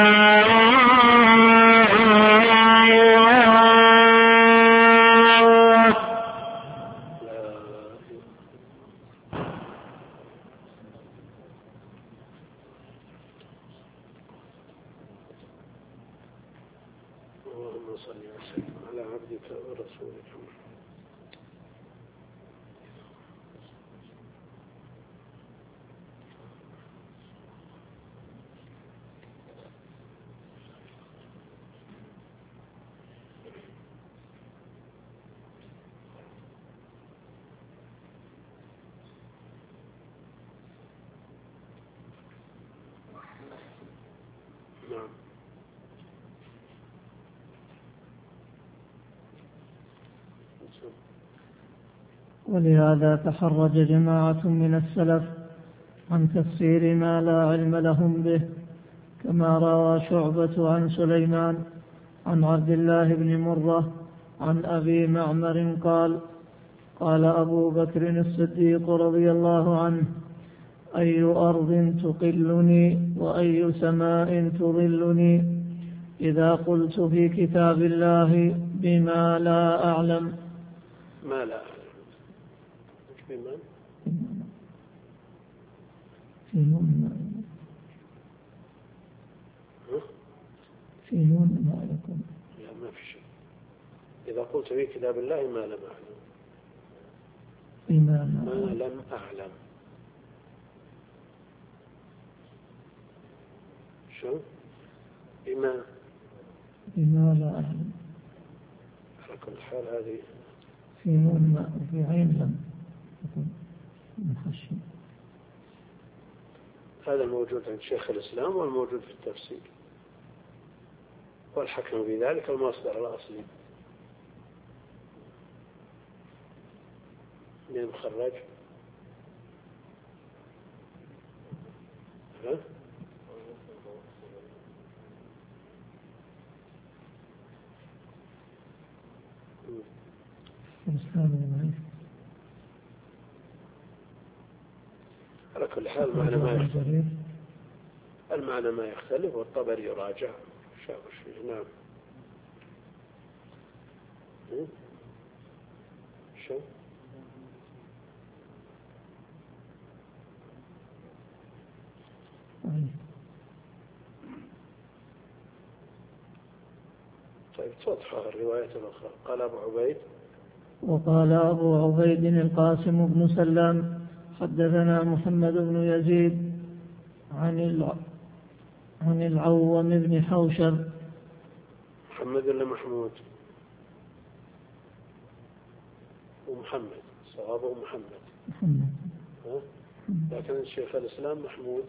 ولهذا تحرج جماعة من السلف عن تفسير ما لا علم لهم به، كما روى شعبة عن سليمان عن عبد الله بن مرة عن أبي معمر قال: قال أبو بكر الصديق رضي الله عنه: أي أرض تقلني وأي سماء تظلني إذا قلت في كتاب الله بما لا أعلم. ما لا أعلم بما في نون في نون ما يكون لا ما في شيء. إذا قلت في كتاب الله ما لم أعلم بما ما لم أعلم. شو بما بما لا أعلم. على كل حال هذه في نون ما في عين لم هذا الموجود عند شيخ الإسلام والموجود في التفسير، والحكم في ذلك المصدر الأصلي. من مخرج ها؟ على كل حال المعنى ما يختلف، المعنى ما يختلف والطبري يراجع شاور فيه. نعم. شو طيب توضح الرواية الأخرى. قال أبو عبيد وقال أبو عبيد القاسم بن سلام حدثنا محمد بن يزيد عن الع... عن العوم بن حوشب. محمد ولا محمود؟ ومحمد صوابه محمد. محمد. ها؟ لكن الشيخ الإسلام محمود.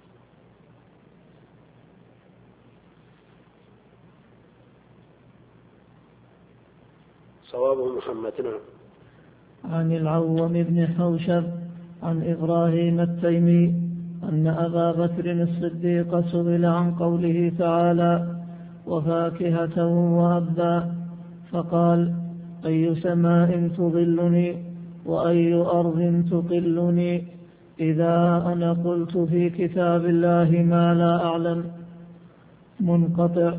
صوابه محمد. نعم. عن العوم بن حوشب عن إبراهيم التيمي أن أبا بكر الصديق سئل عن قوله تعالى وفاكهة وأبا فقال أي سماء تظلني وأي أرض تقلني إذا أنا قلت في كتاب الله ما لا أعلم منقطع.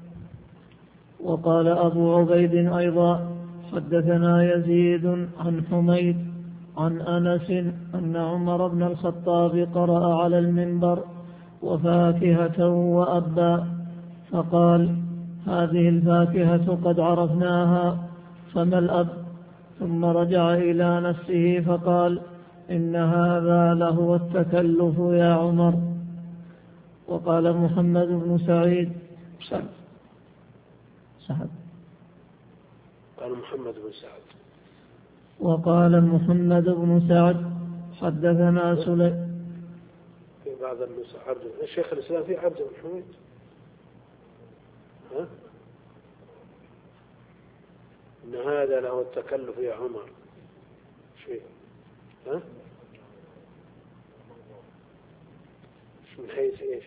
وقال أبو عبيد أيضا حدثنا يزيد عن حميد عن أنس أن عمر بن الخطاب قرأ على المنبر وفاكهة وأبا فقال هذه الفاكهة قد عرفناها فما الأب؟ ثم رجع إلى نفسه فقال إن هذا لهو التكلف يا عمر. وقال محمد بن سعيد سعد سعد قال محمد بن سعد. وقال محمد بن سعد حدثنا سليم في بعض النسخ عبد الشيخ الإسلام في عبد بن حميد. ها؟ إن هذا له التكلف يا عمر شيء. ها؟ من حيث إيش؟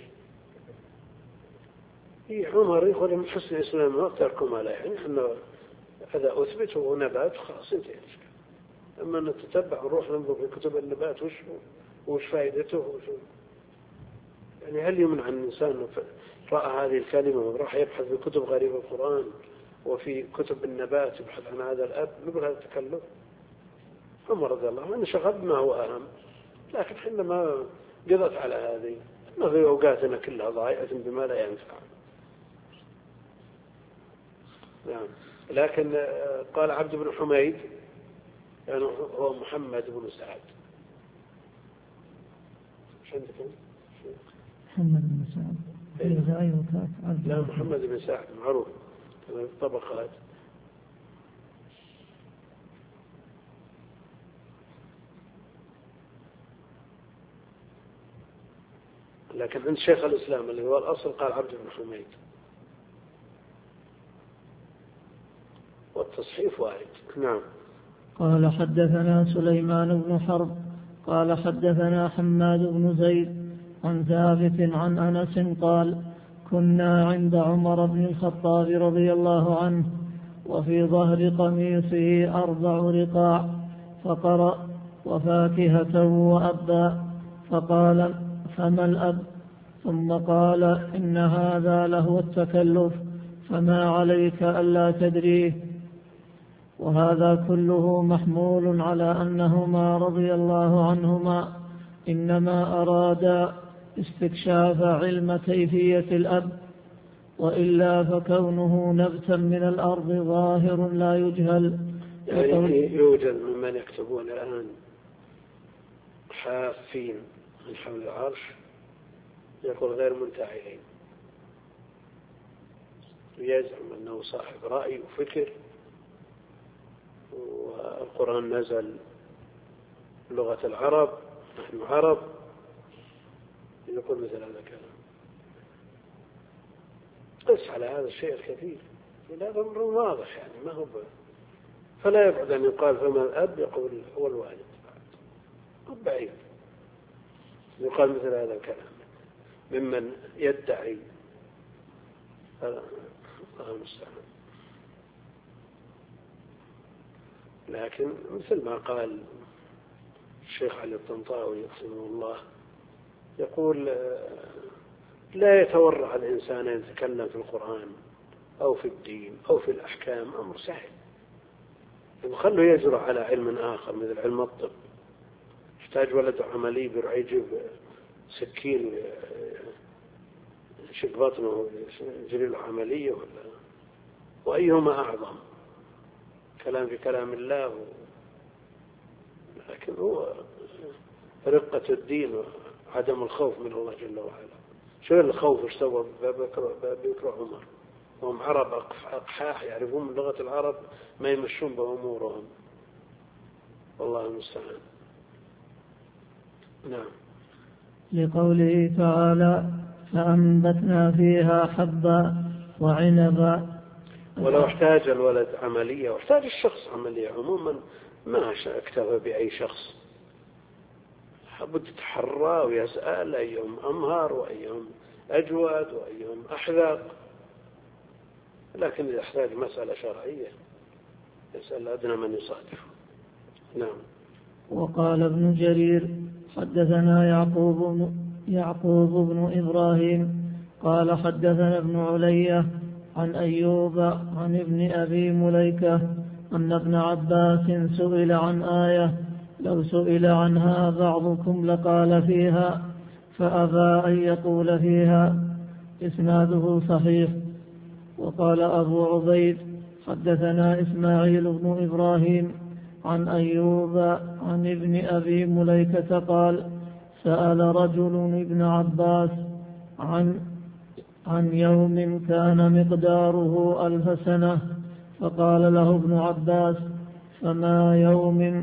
إيه عمر يقول من حسن الإسلام وتركم عليه، يعني إحنا هذا أثبت وهو نبات خلاص انتهى. أما نتتبع ونروح ننظر في كتب النبات وش وش فائدته وش يعني هل يمنع عن الإنسان رأى هذه الكلمة وراح يبحث في كتب غريبة القرآن وفي كتب النبات يبحث عن هذا الأب نقول هذا التكلف؟ عمر رضي الله عنه شغل ما هو أهم، لكن حينما قضت على هذه ما في أوقاتنا كلها ضائعة بما لا ينفع. نعم. لكن قال عبد بن حميد يعني هو محمد بن سعد. ايش عندكم؟ محمد بن سعد. لا محمد بن سعد معروف الطبقات. لكن عند شيخ الإسلام اللي هو الأصل قال عبد بن حميد، والتصحيف وارد. نعم. قال حدثنا سليمان بن حرب قال حدثنا حماد بن زيد عن ثابت عن أنس قال كنا عند عمر بن الخطاب رضي الله عنه وفي ظهر قميصه أربع رقاع فقرأ وفاكهة وأبا فقال فما الأب؟ ثم قال إن هذا لهو التكلف فما عليك ألا تدريه. وهذا كله محمول على أنهما رضي الله عنهما إنما أرادا استكشاف علم كيفية الأب، وإلا فكونه نبتا من الأرض ظاهر لا يجهل. يعني يوجد ممن يكتبون الآن حافين من حول العرش يقول غير منتهين، ويزعم أنه صاحب رأي وفكر والقرآن نزل لغة العرب، نحن عرب، يقول مثل هذا الكلام. قس على هذا الشيء الكثير، هذا أمر واضح يعني ما هو ب... فلا يبعد أن يقال فما الأب يقول هو الوالد بعيد يقال مثل هذا الكلام ممن يدعي. الله المستعان. لكن مثل ما قال الشيخ علي الطنطاوي رحمه الله يقول لا يتورع الإنسان أن يتكلم في القرآن أو في الدين أو في الأحكام، أمر سهل، وخلوا يجرى على علم آخر مثل علم الطب. يحتاج ولد عملي بيروح يجيب سكين يشق بطنه يجري له عملية ولا، وأيهما أعظم؟ كلام في كلام الله و... لكن هو رقة الدين وعدم الخوف من الله جل وعلا. شو الخوف ايش سوى بكر عمر؟ هم عرب أقحاح يعرفون من لغة العرب ما يمشون بأمورهم، والله المستعان. نعم. لقوله تعالى فأنبتنا فيها حبا وعنبا. ولو احتاج الولد عملية واحتاج الشخص عملية عموما ما اكتفى بأي شخص، حبد يتحرى ويسأل أيهم أمهر وأيهم أجود وأيهم أحذق، لكن إذا احتاج مسألة شرعية يسأل أدنى من يصادف. نعم. وقال ابن جرير حدثنا يعقوب بن, يعقوب بن إبراهيم قال حدثنا ابن علية عن أيوب عن ابن أبي مليكة أن ابن عباس سئل عن آية لو سئل عنها بعضكم لقال فيها فأبى أن يقول فيها. إسناده صحيح. وقال أبو عبيد حدثنا إسماعيل بن إبراهيم عن أيوب عن ابن أبي مليكة قال سأل رجل ابن عباس عن عن يوم كان مقداره ألف سنة فقال له ابن عباس فما يوم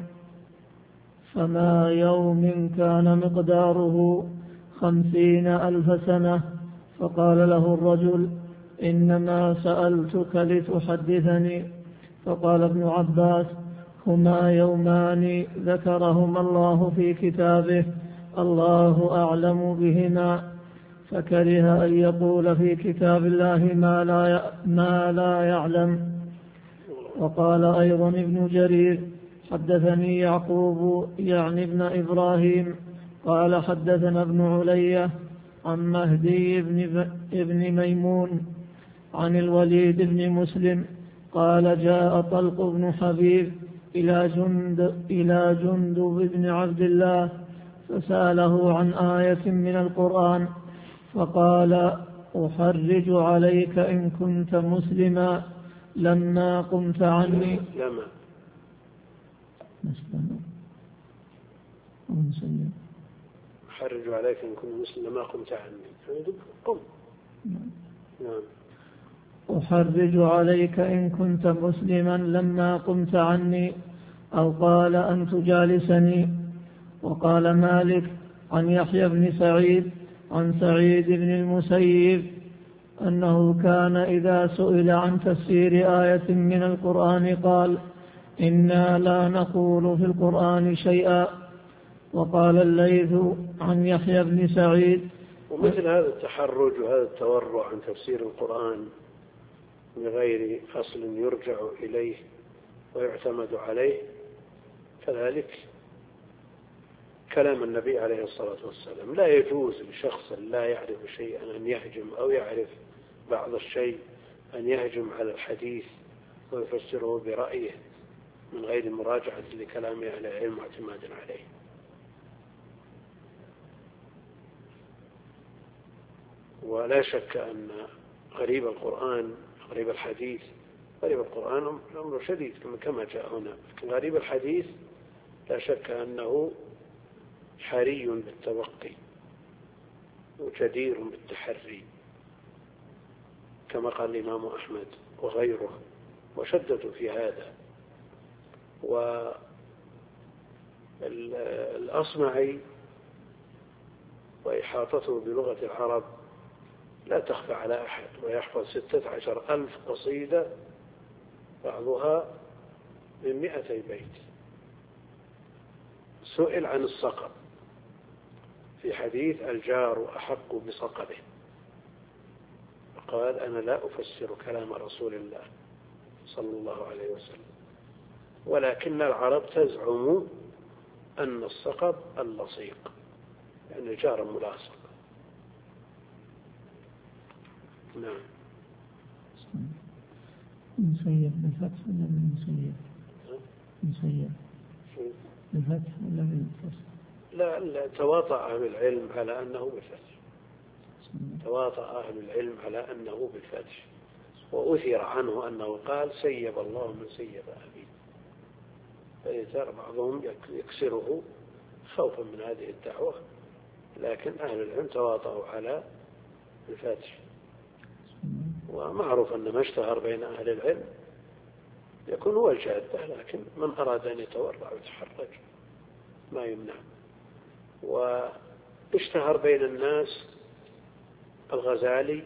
فما يوم كان مقداره خمسين ألف سنة. فقال له الرجل إنما سألتك لتحدثني. فقال ابن عباس هما يومان ذكرهما الله في كتابه الله أعلم بهما، فكره أن يقول في كتاب الله ما لا ما لا يعلم. وقال أيضا ابن جرير حدثني يعقوب يعني ابن إبراهيم قال حدثنا ابن علية عن مهدي بن, ابن ميمون عن الوليد بن مسلم قال جاء طلق بن حبيب إلى جند إلى جندب بن عبد الله فسأله عن آية من القرآن فقال أحرج عليك إن كنت مسلما لما قمت عني. لما أحرج عليك إن كنت مسلما لما قمت عني. قم. نعم. أحرج عليك إن كنت مسلما لما قمت عني أو قال أن تجالسني. وقال مالك عن يحيى بن سعيد عن سعيد بن المسيب أنه كان إذا سئل عن تفسير آية من القرآن قال إنا لا نقول في القرآن شيئا. وقال الليث عن يحيى بن سعيد ومثل هذا التحرج وهذا التورع عن تفسير القرآن بغير أصل يرجع إليه ويعتمد عليه كذلك كلام النبي عليه الصلاة والسلام. لا يجوز لشخص لا يعرف شيئا أن يهجم أو يعرف بعض الشيء أن يهجم على الحديث ويفسره برأيه من غير مراجعة لكلام أهل العلم واعتماد عليه. ولا شك أن غريب القرآن غريب الحديث غريب القرآن أمر شديد كما جاء هنا، لكن غريب الحديث لا شك أنه حري بالتوقي وجدير بالتحري كما قال الإمام أحمد وغيره وشددوا في هذا. والأصمعي وإحاطته بلغة العرب لا تخفى على أحد، ويحفظ ستة عشر ألف قصيدة بعضها من مئتي بيت. سئل عن الصقب في حديث الجار أحق بصقبه، قال أنا لا أفسر كلام رسول الله صلى الله عليه وسلم، ولكن العرب تزعم أن الصقب اللصيق، يعني جار ملاصق. نعم. مسيب بالفتح ولا بالمسيب؟ مسيب بالفتح ولا بالكسر؟ لا لا، تواطأ أهل العلم على أنه بالفتح، تواطأ أهل العلم على أنه بالفتح، وأثر عنه أنه قال سيب الله من سيب أبي، فيتر بعضهم يكسره خوفا من هذه الدعوة، لكن أهل العلم تواطؤوا على الفتح. ومعروف أن ما اشتهر بين أهل العلم يكون هو الجادة، لكن من أراد أن يتورع ويتحرج ما يمنع. واشتهر بين الناس الغزالي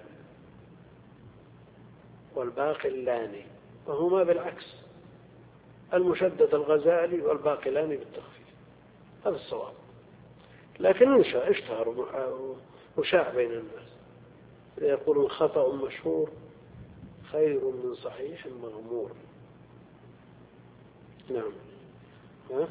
والباقلاني، وهما بالعكس، المشدد الغزالي والباقلاني بالتخفيف، هذا الصواب. لكن اشتهر وشاع بين الناس، يقولون خطأ مشهور خير من صحيح مغمور. نعم. ها؟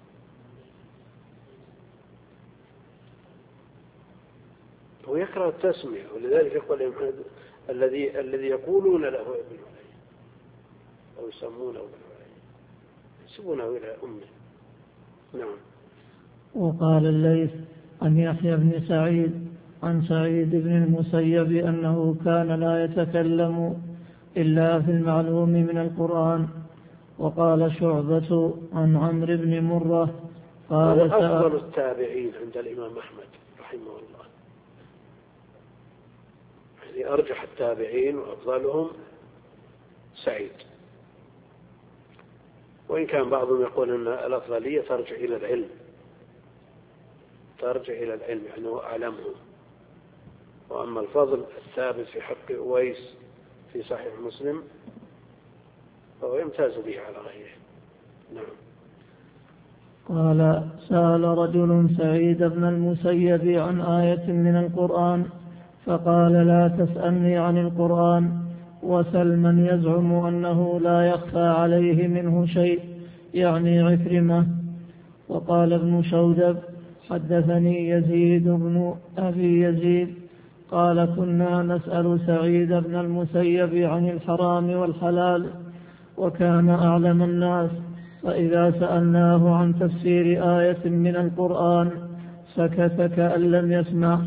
هو يكره التسمية، ولذلك يقول الذي الذي يقولون له ابن علي أو يسمونه ابن علي يسمونه إلى أمه. نعم. وقال الليث عن يحيى بن سعيد عن سعيد بن المسيب أنه كان لا يتكلم إلا في المعلوم من القرآن. وقال شعبة عن عمرو بن مرة قال أفضل التابعين عند الإمام أحمد رحمه الله، يعني أرجح التابعين وأفضلهم سعيد، وإن كان بعضهم يقول أن الأفضلية ترجع إلى العلم، ترجع إلى العلم يعني هو أعلمهم. وأما الفضل الثابت في حق أويس في صحيح مسلم فهو يمتاز به على غيره. نعم. قال سأل رجل سعيد بن المسيب عن آية من القرآن فقال لا تسألني عن القرآن وسل من يزعم أنه لا يخفى عليه منه شيء، يعني عكرمة. وقال ابن شودب حدثني يزيد بن أبي يزيد قال كنا نسأل سعيد بن المسيب عن الحرام والحلال وكان أعلم الناس، فإذا سألناه عن تفسير آية من القرآن سكت كأن لم يسمع.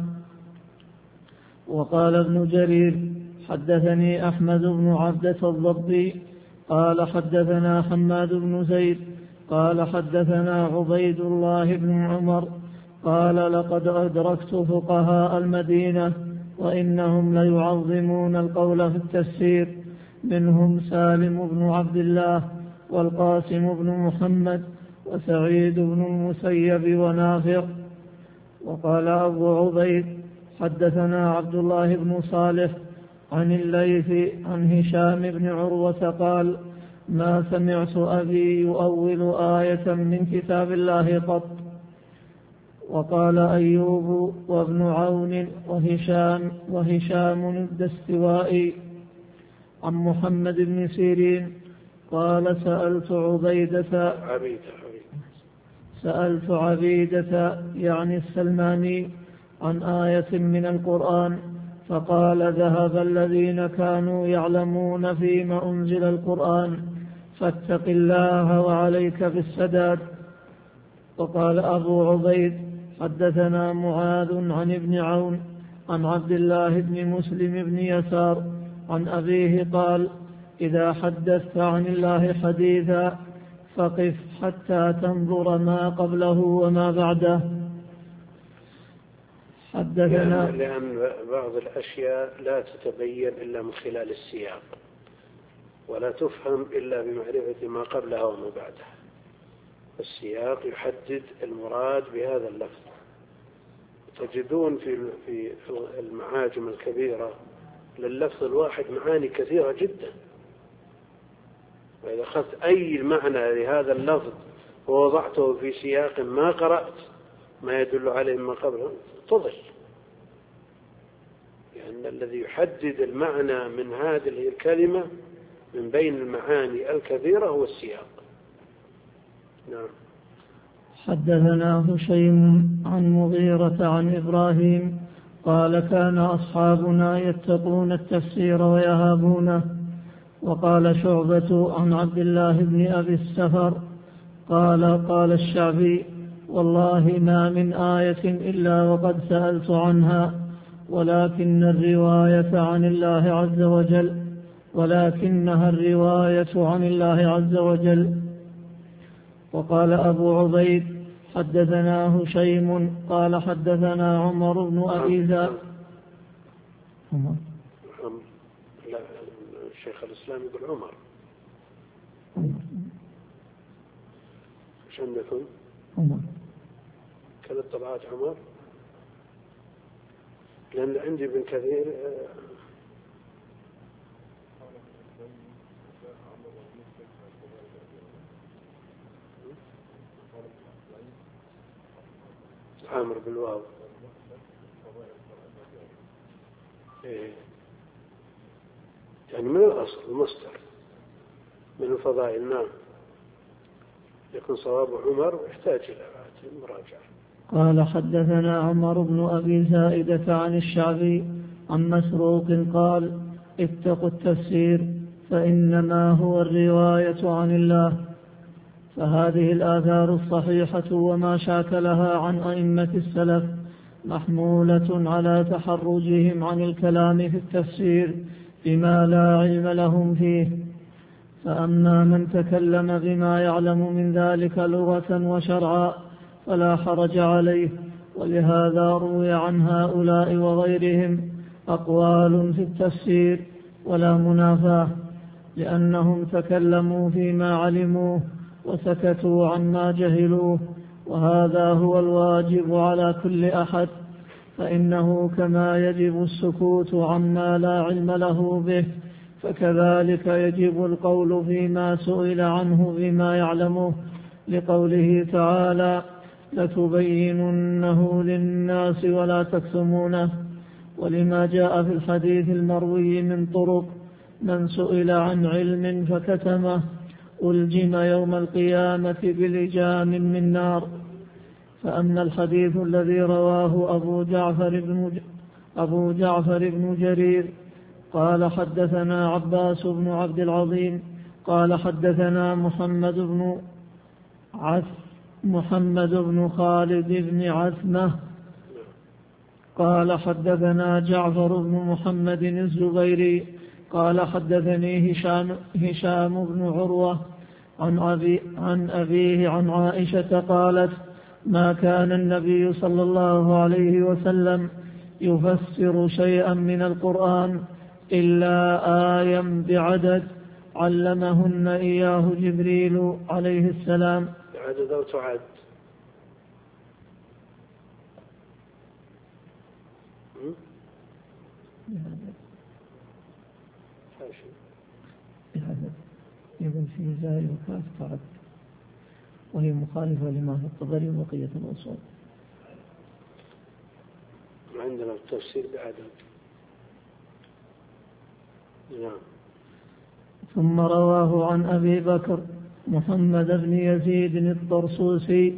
وقال ابن جرير حدثني أحمد بن عبدة الضبي قال حدثنا حماد بن زيد قال حدثنا عبيد الله بن عمر قال لقد أدركت فقهاء المدينة وإنهم ليعظمون القول في التفسير، منهم سالم بن عبد الله والقاسم بن محمد وسعيد بن المسيب ونافع. وقال أبو عبيد حدثنا عبد الله بن صالح عن الليث عن هشام بن عروة قال ما سمعت أبي يؤول آية من كتاب الله قط. وقال أيوب وابن عون وهشام وهشام الدستوائي عن محمد بن سيرين قال سألت عبيدة سألت عبيدة يعني السلماني عن آية من القرآن فقال ذهب الذين كانوا يعلمون فيما أنزل القرآن فاتق الله وعليك بالسداد. وقال أبو عبيد حدثنا معاذ عن ابن عون عن عبد الله بن مسلم بن يسار عن أبيه قال إذا حدثت عن الله حديثا فقف حتى تنظر ما قبله وما بعده. حدثنا لأن, لأن بعض الأشياء لا تتبين إلا من خلال السياق، ولا تفهم إلا بمعرفة ما قبلها وما بعدها. السياق يحدد المراد بهذا اللفظ، تجدون في في المعاجم الكبيرة لللفظ الواحد معاني كثيرة جدا، وإذا أخذت أي معنى لهذا اللفظ ووضعته في سياق ما قرأت ما يدل عليه ما قبله تضل، لأن الذي يحدد المعنى من هذه الكلمة من بين المعاني الكثيرة هو السياق. نعم. حدثنا هشيم عن مغيرة عن إبراهيم قال كان أصحابنا يتقون التفسير ويهابونه. وقال شعبة عن عبد الله بن أبي السفر قال قال الشعبي والله ما من آية إلا وقد سألت عنها ولكن الرواية عن الله عز وجل ولكنها الرواية عن الله عز وجل. وقال أبو عبيد حدثنا هشيم قال حدثنا عمر بن أبي زاد. عمر لا الشيخ الإسلام يقول عمر ايش عندكم؟ عمر كل الطبعات عمر، لأن عندي ابن كثير عامر بالواو. إيه. يعني من الأصل المصدر من الفضائل. نعم. يكون صواب عمر ويحتاج إلى مراجعة. قال حدثنا عمر بن أبي زائدة عن الشعبي عن مسروق قال اتقوا التفسير فإنما هو الرواية عن الله. فهذه الآثار الصحيحة وما شاكلها عن أئمة السلف محمولة على تحرجهم عن الكلام في التفسير بما لا علم لهم فيه. فأما من تكلم بما يعلم من ذلك لغة وشرعا فلا حرج عليه. ولهذا روي عن هؤلاء وغيرهم أقوال في التفسير ولا منافاة، لأنهم تكلموا فيما علموه وسكتوا عما جهلوه، وهذا هو الواجب على كل أحد، فإنه كما يجب السكوت عما لا علم له به فكذلك يجب القول فيما سئل عنه بما يعلمه، لقوله تعالى لتبيننه للناس ولا تكتمونه. ولما جاء في الحديث المروي من طرق من سئل عن علم فكتمه ألجم يوم القيامة بلجام من نار. فأما الحديث الذي رواه أبو جعفر بن, أبو جعفر بن جرير قال حدثنا عباس بن عبد العظيم قال حدثنا محمد بن عث محمد بن خالد بن عثمة قال حدثنا جعفر بن محمد الزبيري قال حدثني هشام, هشام بن عروة عن, أبي عن أبيه عن عائشة قالت ما كان النبي صلى الله عليه وسلم يفسر شيئا من القرآن إلا آية بعدد علمهن إياه جبريل عليه السلام. بعدد أو تعد؟ بعدد يقول في زاي وكاف تعد، وهي مخالفة لما في الطبري وبقية الأصول. عندنا التفسير بعدد. نعم. ثم رواه عن أبي بكر محمد بن يزيد الطرسوسي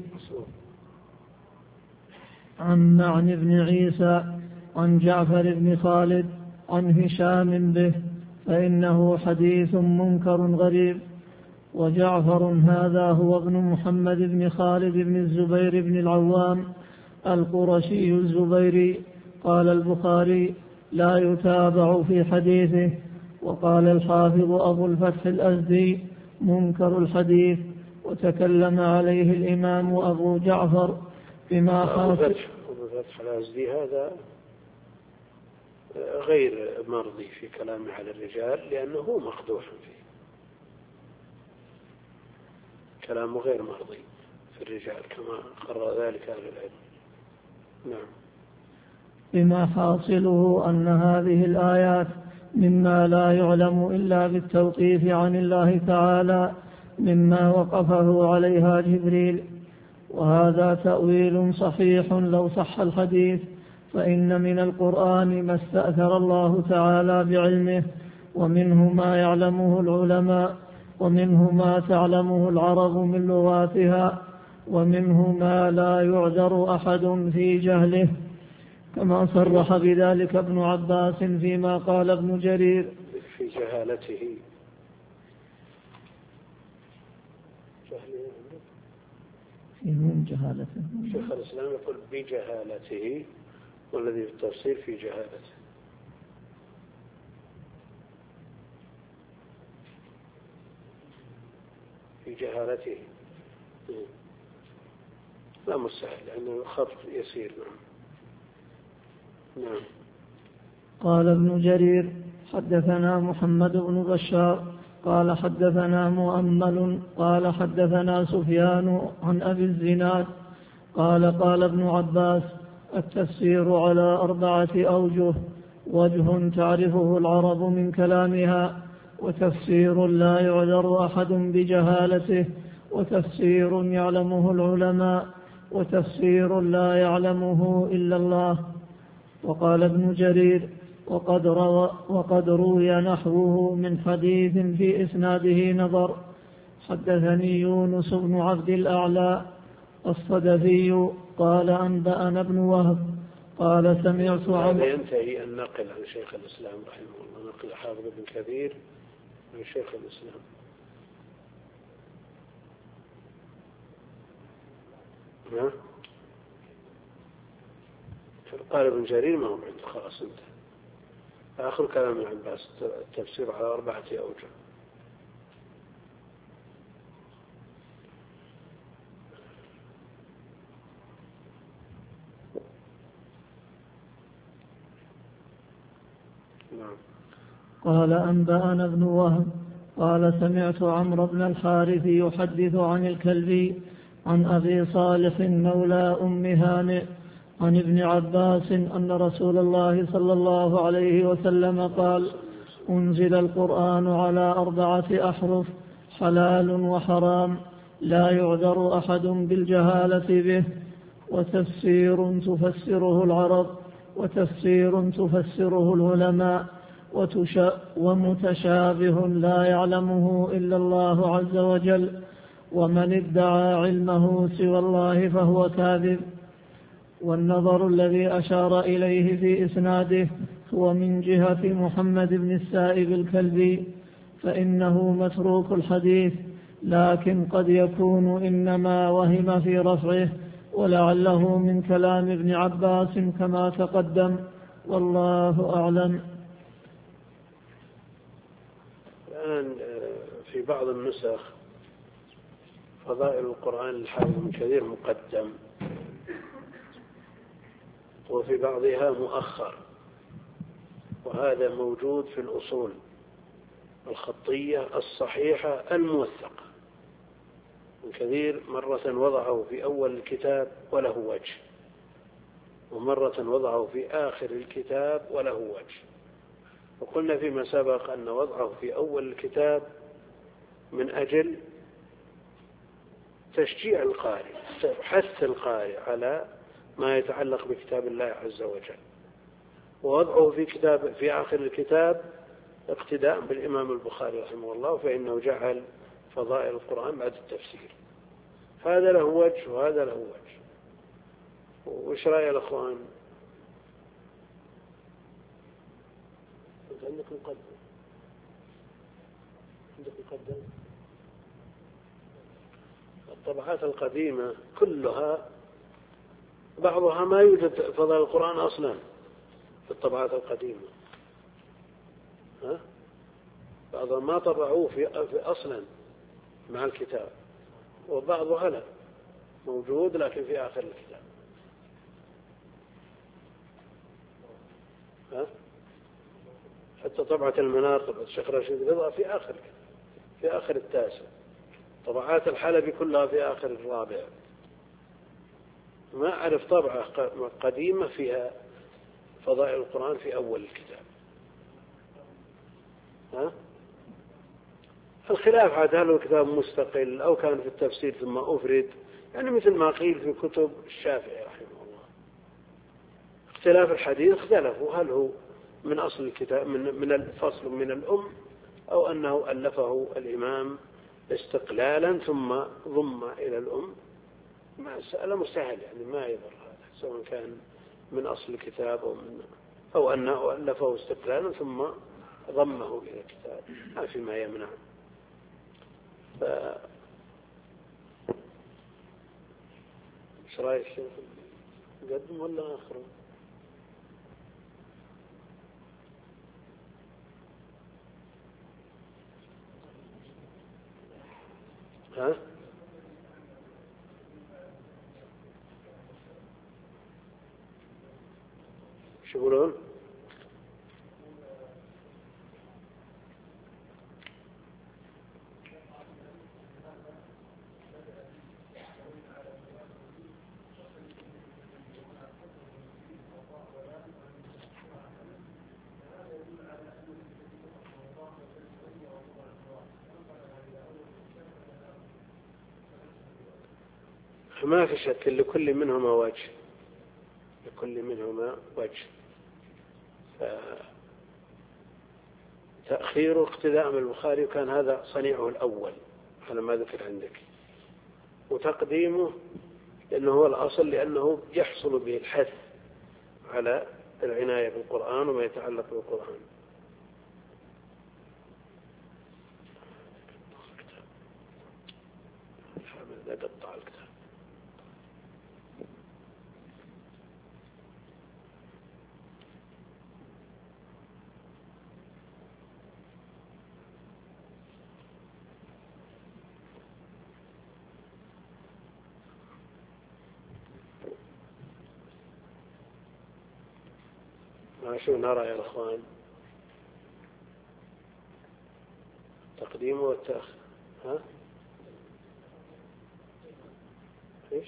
عن معن بن عيسى عن جعفر بن خالد عن هشام به، فإنه حديث منكر غريب. وجعفر هذا هو ابن محمد بن خالد بن الزبير بن العوام القرشي الزبيري. قال البخاري لا يتابع في حديثه. وقال الحافظ أبو الفتح الأزدي منكر الحديث، وتكلم عليه الإمام أبو جعفر بما خاف. أبو الفتح الأزدي هذا غير مرضي في كلامه على الرجال لأنه مقدوح فيه، كلامه غير مرضي في الرجال كما قرر ذلك أهل العلم. نعم. بما حاصله أن هذه الآيات مما لا يعلم إلا بالتوقيف عن الله تعالى مما وقفه عليها جبريل، وهذا تأويل صحيح لو صح الحديث، فإن من القرآن ما استأثر الله تعالى بعلمه، ومنه ما يعلمه العلماء، ومنه ما تعلمه العرب من لغاتها، ومنه ما لا يعذر أحد في جهله، كما صرح بذلك ابن عباس فيما قال ابن جرير في جهالته. في من جهالته. شيخ الإسلام يقول بجهالته، والذي في التفسير في جهالته. في جهالته لا مستحيل لأنه خط يسير. نعم. نعم. قال ابن جرير حدثنا محمد بن بشار قال حدثنا مؤمل قال حدثنا سفيان عن أبي الزناد قال قال ابن عباس التفسير على أربعة أوجه: وجه تعرفه العرب من كلامها، وتفسير لا يعذر أحد بجهالته، وتفسير يعلمه العلماء، وتفسير لا يعلمه إلا الله. وقال ابن جرير وقد, روى وقد روي نحوه من حديث في إسناده نظر. حدثني يونس بن عبد الأعلى الصدفي قال أنبأنا ابن وهب قال سمعت عن. ينتهي النقل عن شيخ الإسلام رحمه الله، نقل حافظ بن كثير عن شيخ الإسلام. ها؟ قال ابن جرير ما هو عنده، خلاص انتهى. آخر كلام ابن عباس التفسير على أربعة أوجه. نعم. قال أنبأنا ابن وهب قال سمعت عمرو بن الحارث يحدث عن الكلبي عن أبي صالح مولى أم هانئ عن ابن عباس أن رسول الله صلى الله عليه وسلم قال: أنزل القرآن على أربعة أحرف: حلال وحرام، لا يعذر أحد بالجهالة به، وتفسير تفسره العرب، وتفسير تفسره العلماء، ومتشابه لا يعلمه إلا الله عز وجل، ومن ادعى علمه سوى الله فهو كاذب. والنظر الذي أشار إليه في إسناده هو من جهة محمد بن السائب الكلبي، فإنه متروك الحديث، لكن قد يكون إنما وهم في رفعه، ولعله من كلام ابن عباس كما تقدم، والله أعلم. الآن في بعض النسخ فضائل القرآن للحافظ بن كثير مقدم، وفي بعضها مؤخر، وهذا موجود في الأصول الخطية الصحيحة الموثقة. ابن كثير مرة وضعه في أول الكتاب وله وجه، ومرة وضعه في آخر الكتاب وله وجه. وقلنا فيما سبق أن وضعه في أول الكتاب من أجل تشجيع القارئ، حث القارئ على ما يتعلق بكتاب الله عز وجل، ووضعه في كتاب في آخر الكتاب اقتداء بالإمام البخاري رحمه الله، فإنه جعل فضائل القرآن بعد التفسير. هذا له وجه وهذا له وجه. وإيش رأي الأخوان؟ عندك مقدم عندك مقدم الطبعات القديمة كلها بعضها ما يوجد فضائل القرآن أصلا في الطبعات القديمة، ها؟ بعضها ما طبعوه في أصلا مع الكتاب، وبعضها لا موجود لكن في آخر الكتاب. ها؟ حتى طبعة المنار طبعة الشيخ رشيد رضا في آخر في آخر التاسع، طبعات الحلبي كلها في آخر الرابع. ما أعرف طبعة قديمة فيها فضائل القرآن في أول الكتاب. ها؟ الخلاف عاد هل هو كتاب مستقل أو كان في التفسير ثم أفرد، يعني مثل ما قيل في كتب الشافعي رحمه الله. اختلاف الحديث اختلفوا هل هو من أصل الكتاب من من الفصل من الأم أو أنه ألفه الإمام استقلالا ثم ضم إلى الأم. مسألة مسهل يعني ما يضر هذا، سواء كان من أصل الكتاب أو من أو أنه ألفه استقلالا ثم ضمه إلى الكتاب، ما في ما يمنع. ف ايش رايك شيخ؟ نقدم ولا آخر؟ ها؟ شو يقولون؟ ما في شك لكل منهما وجه، لكل منهما وجه. تأخير اقتداء بالبخاري وكان هذا صنيعه الأول على ما ذكر عندك، وتقديمه لأنه هو الأصل لأنه يحصل به الحث على العناية بالقرآن وما يتعلق بالقرآن. لا تقطع الكتاب. شو نرى يا أخوان؟ تقديمه والتأخير. ها؟ إيش؟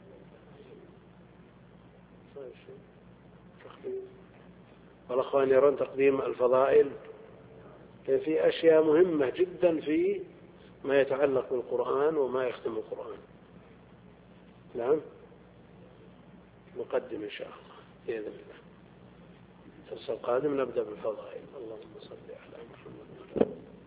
تقديم. والأخوان يرون تقديم الفضائل في أشياء مهمة جدا في ما يتعلق بالقرآن وما يختم القرآن. نعم، نقدم إن شاء الله بإذن الله. الدرس القادم نبدأ بالفضائل. اللهم صل على محمد.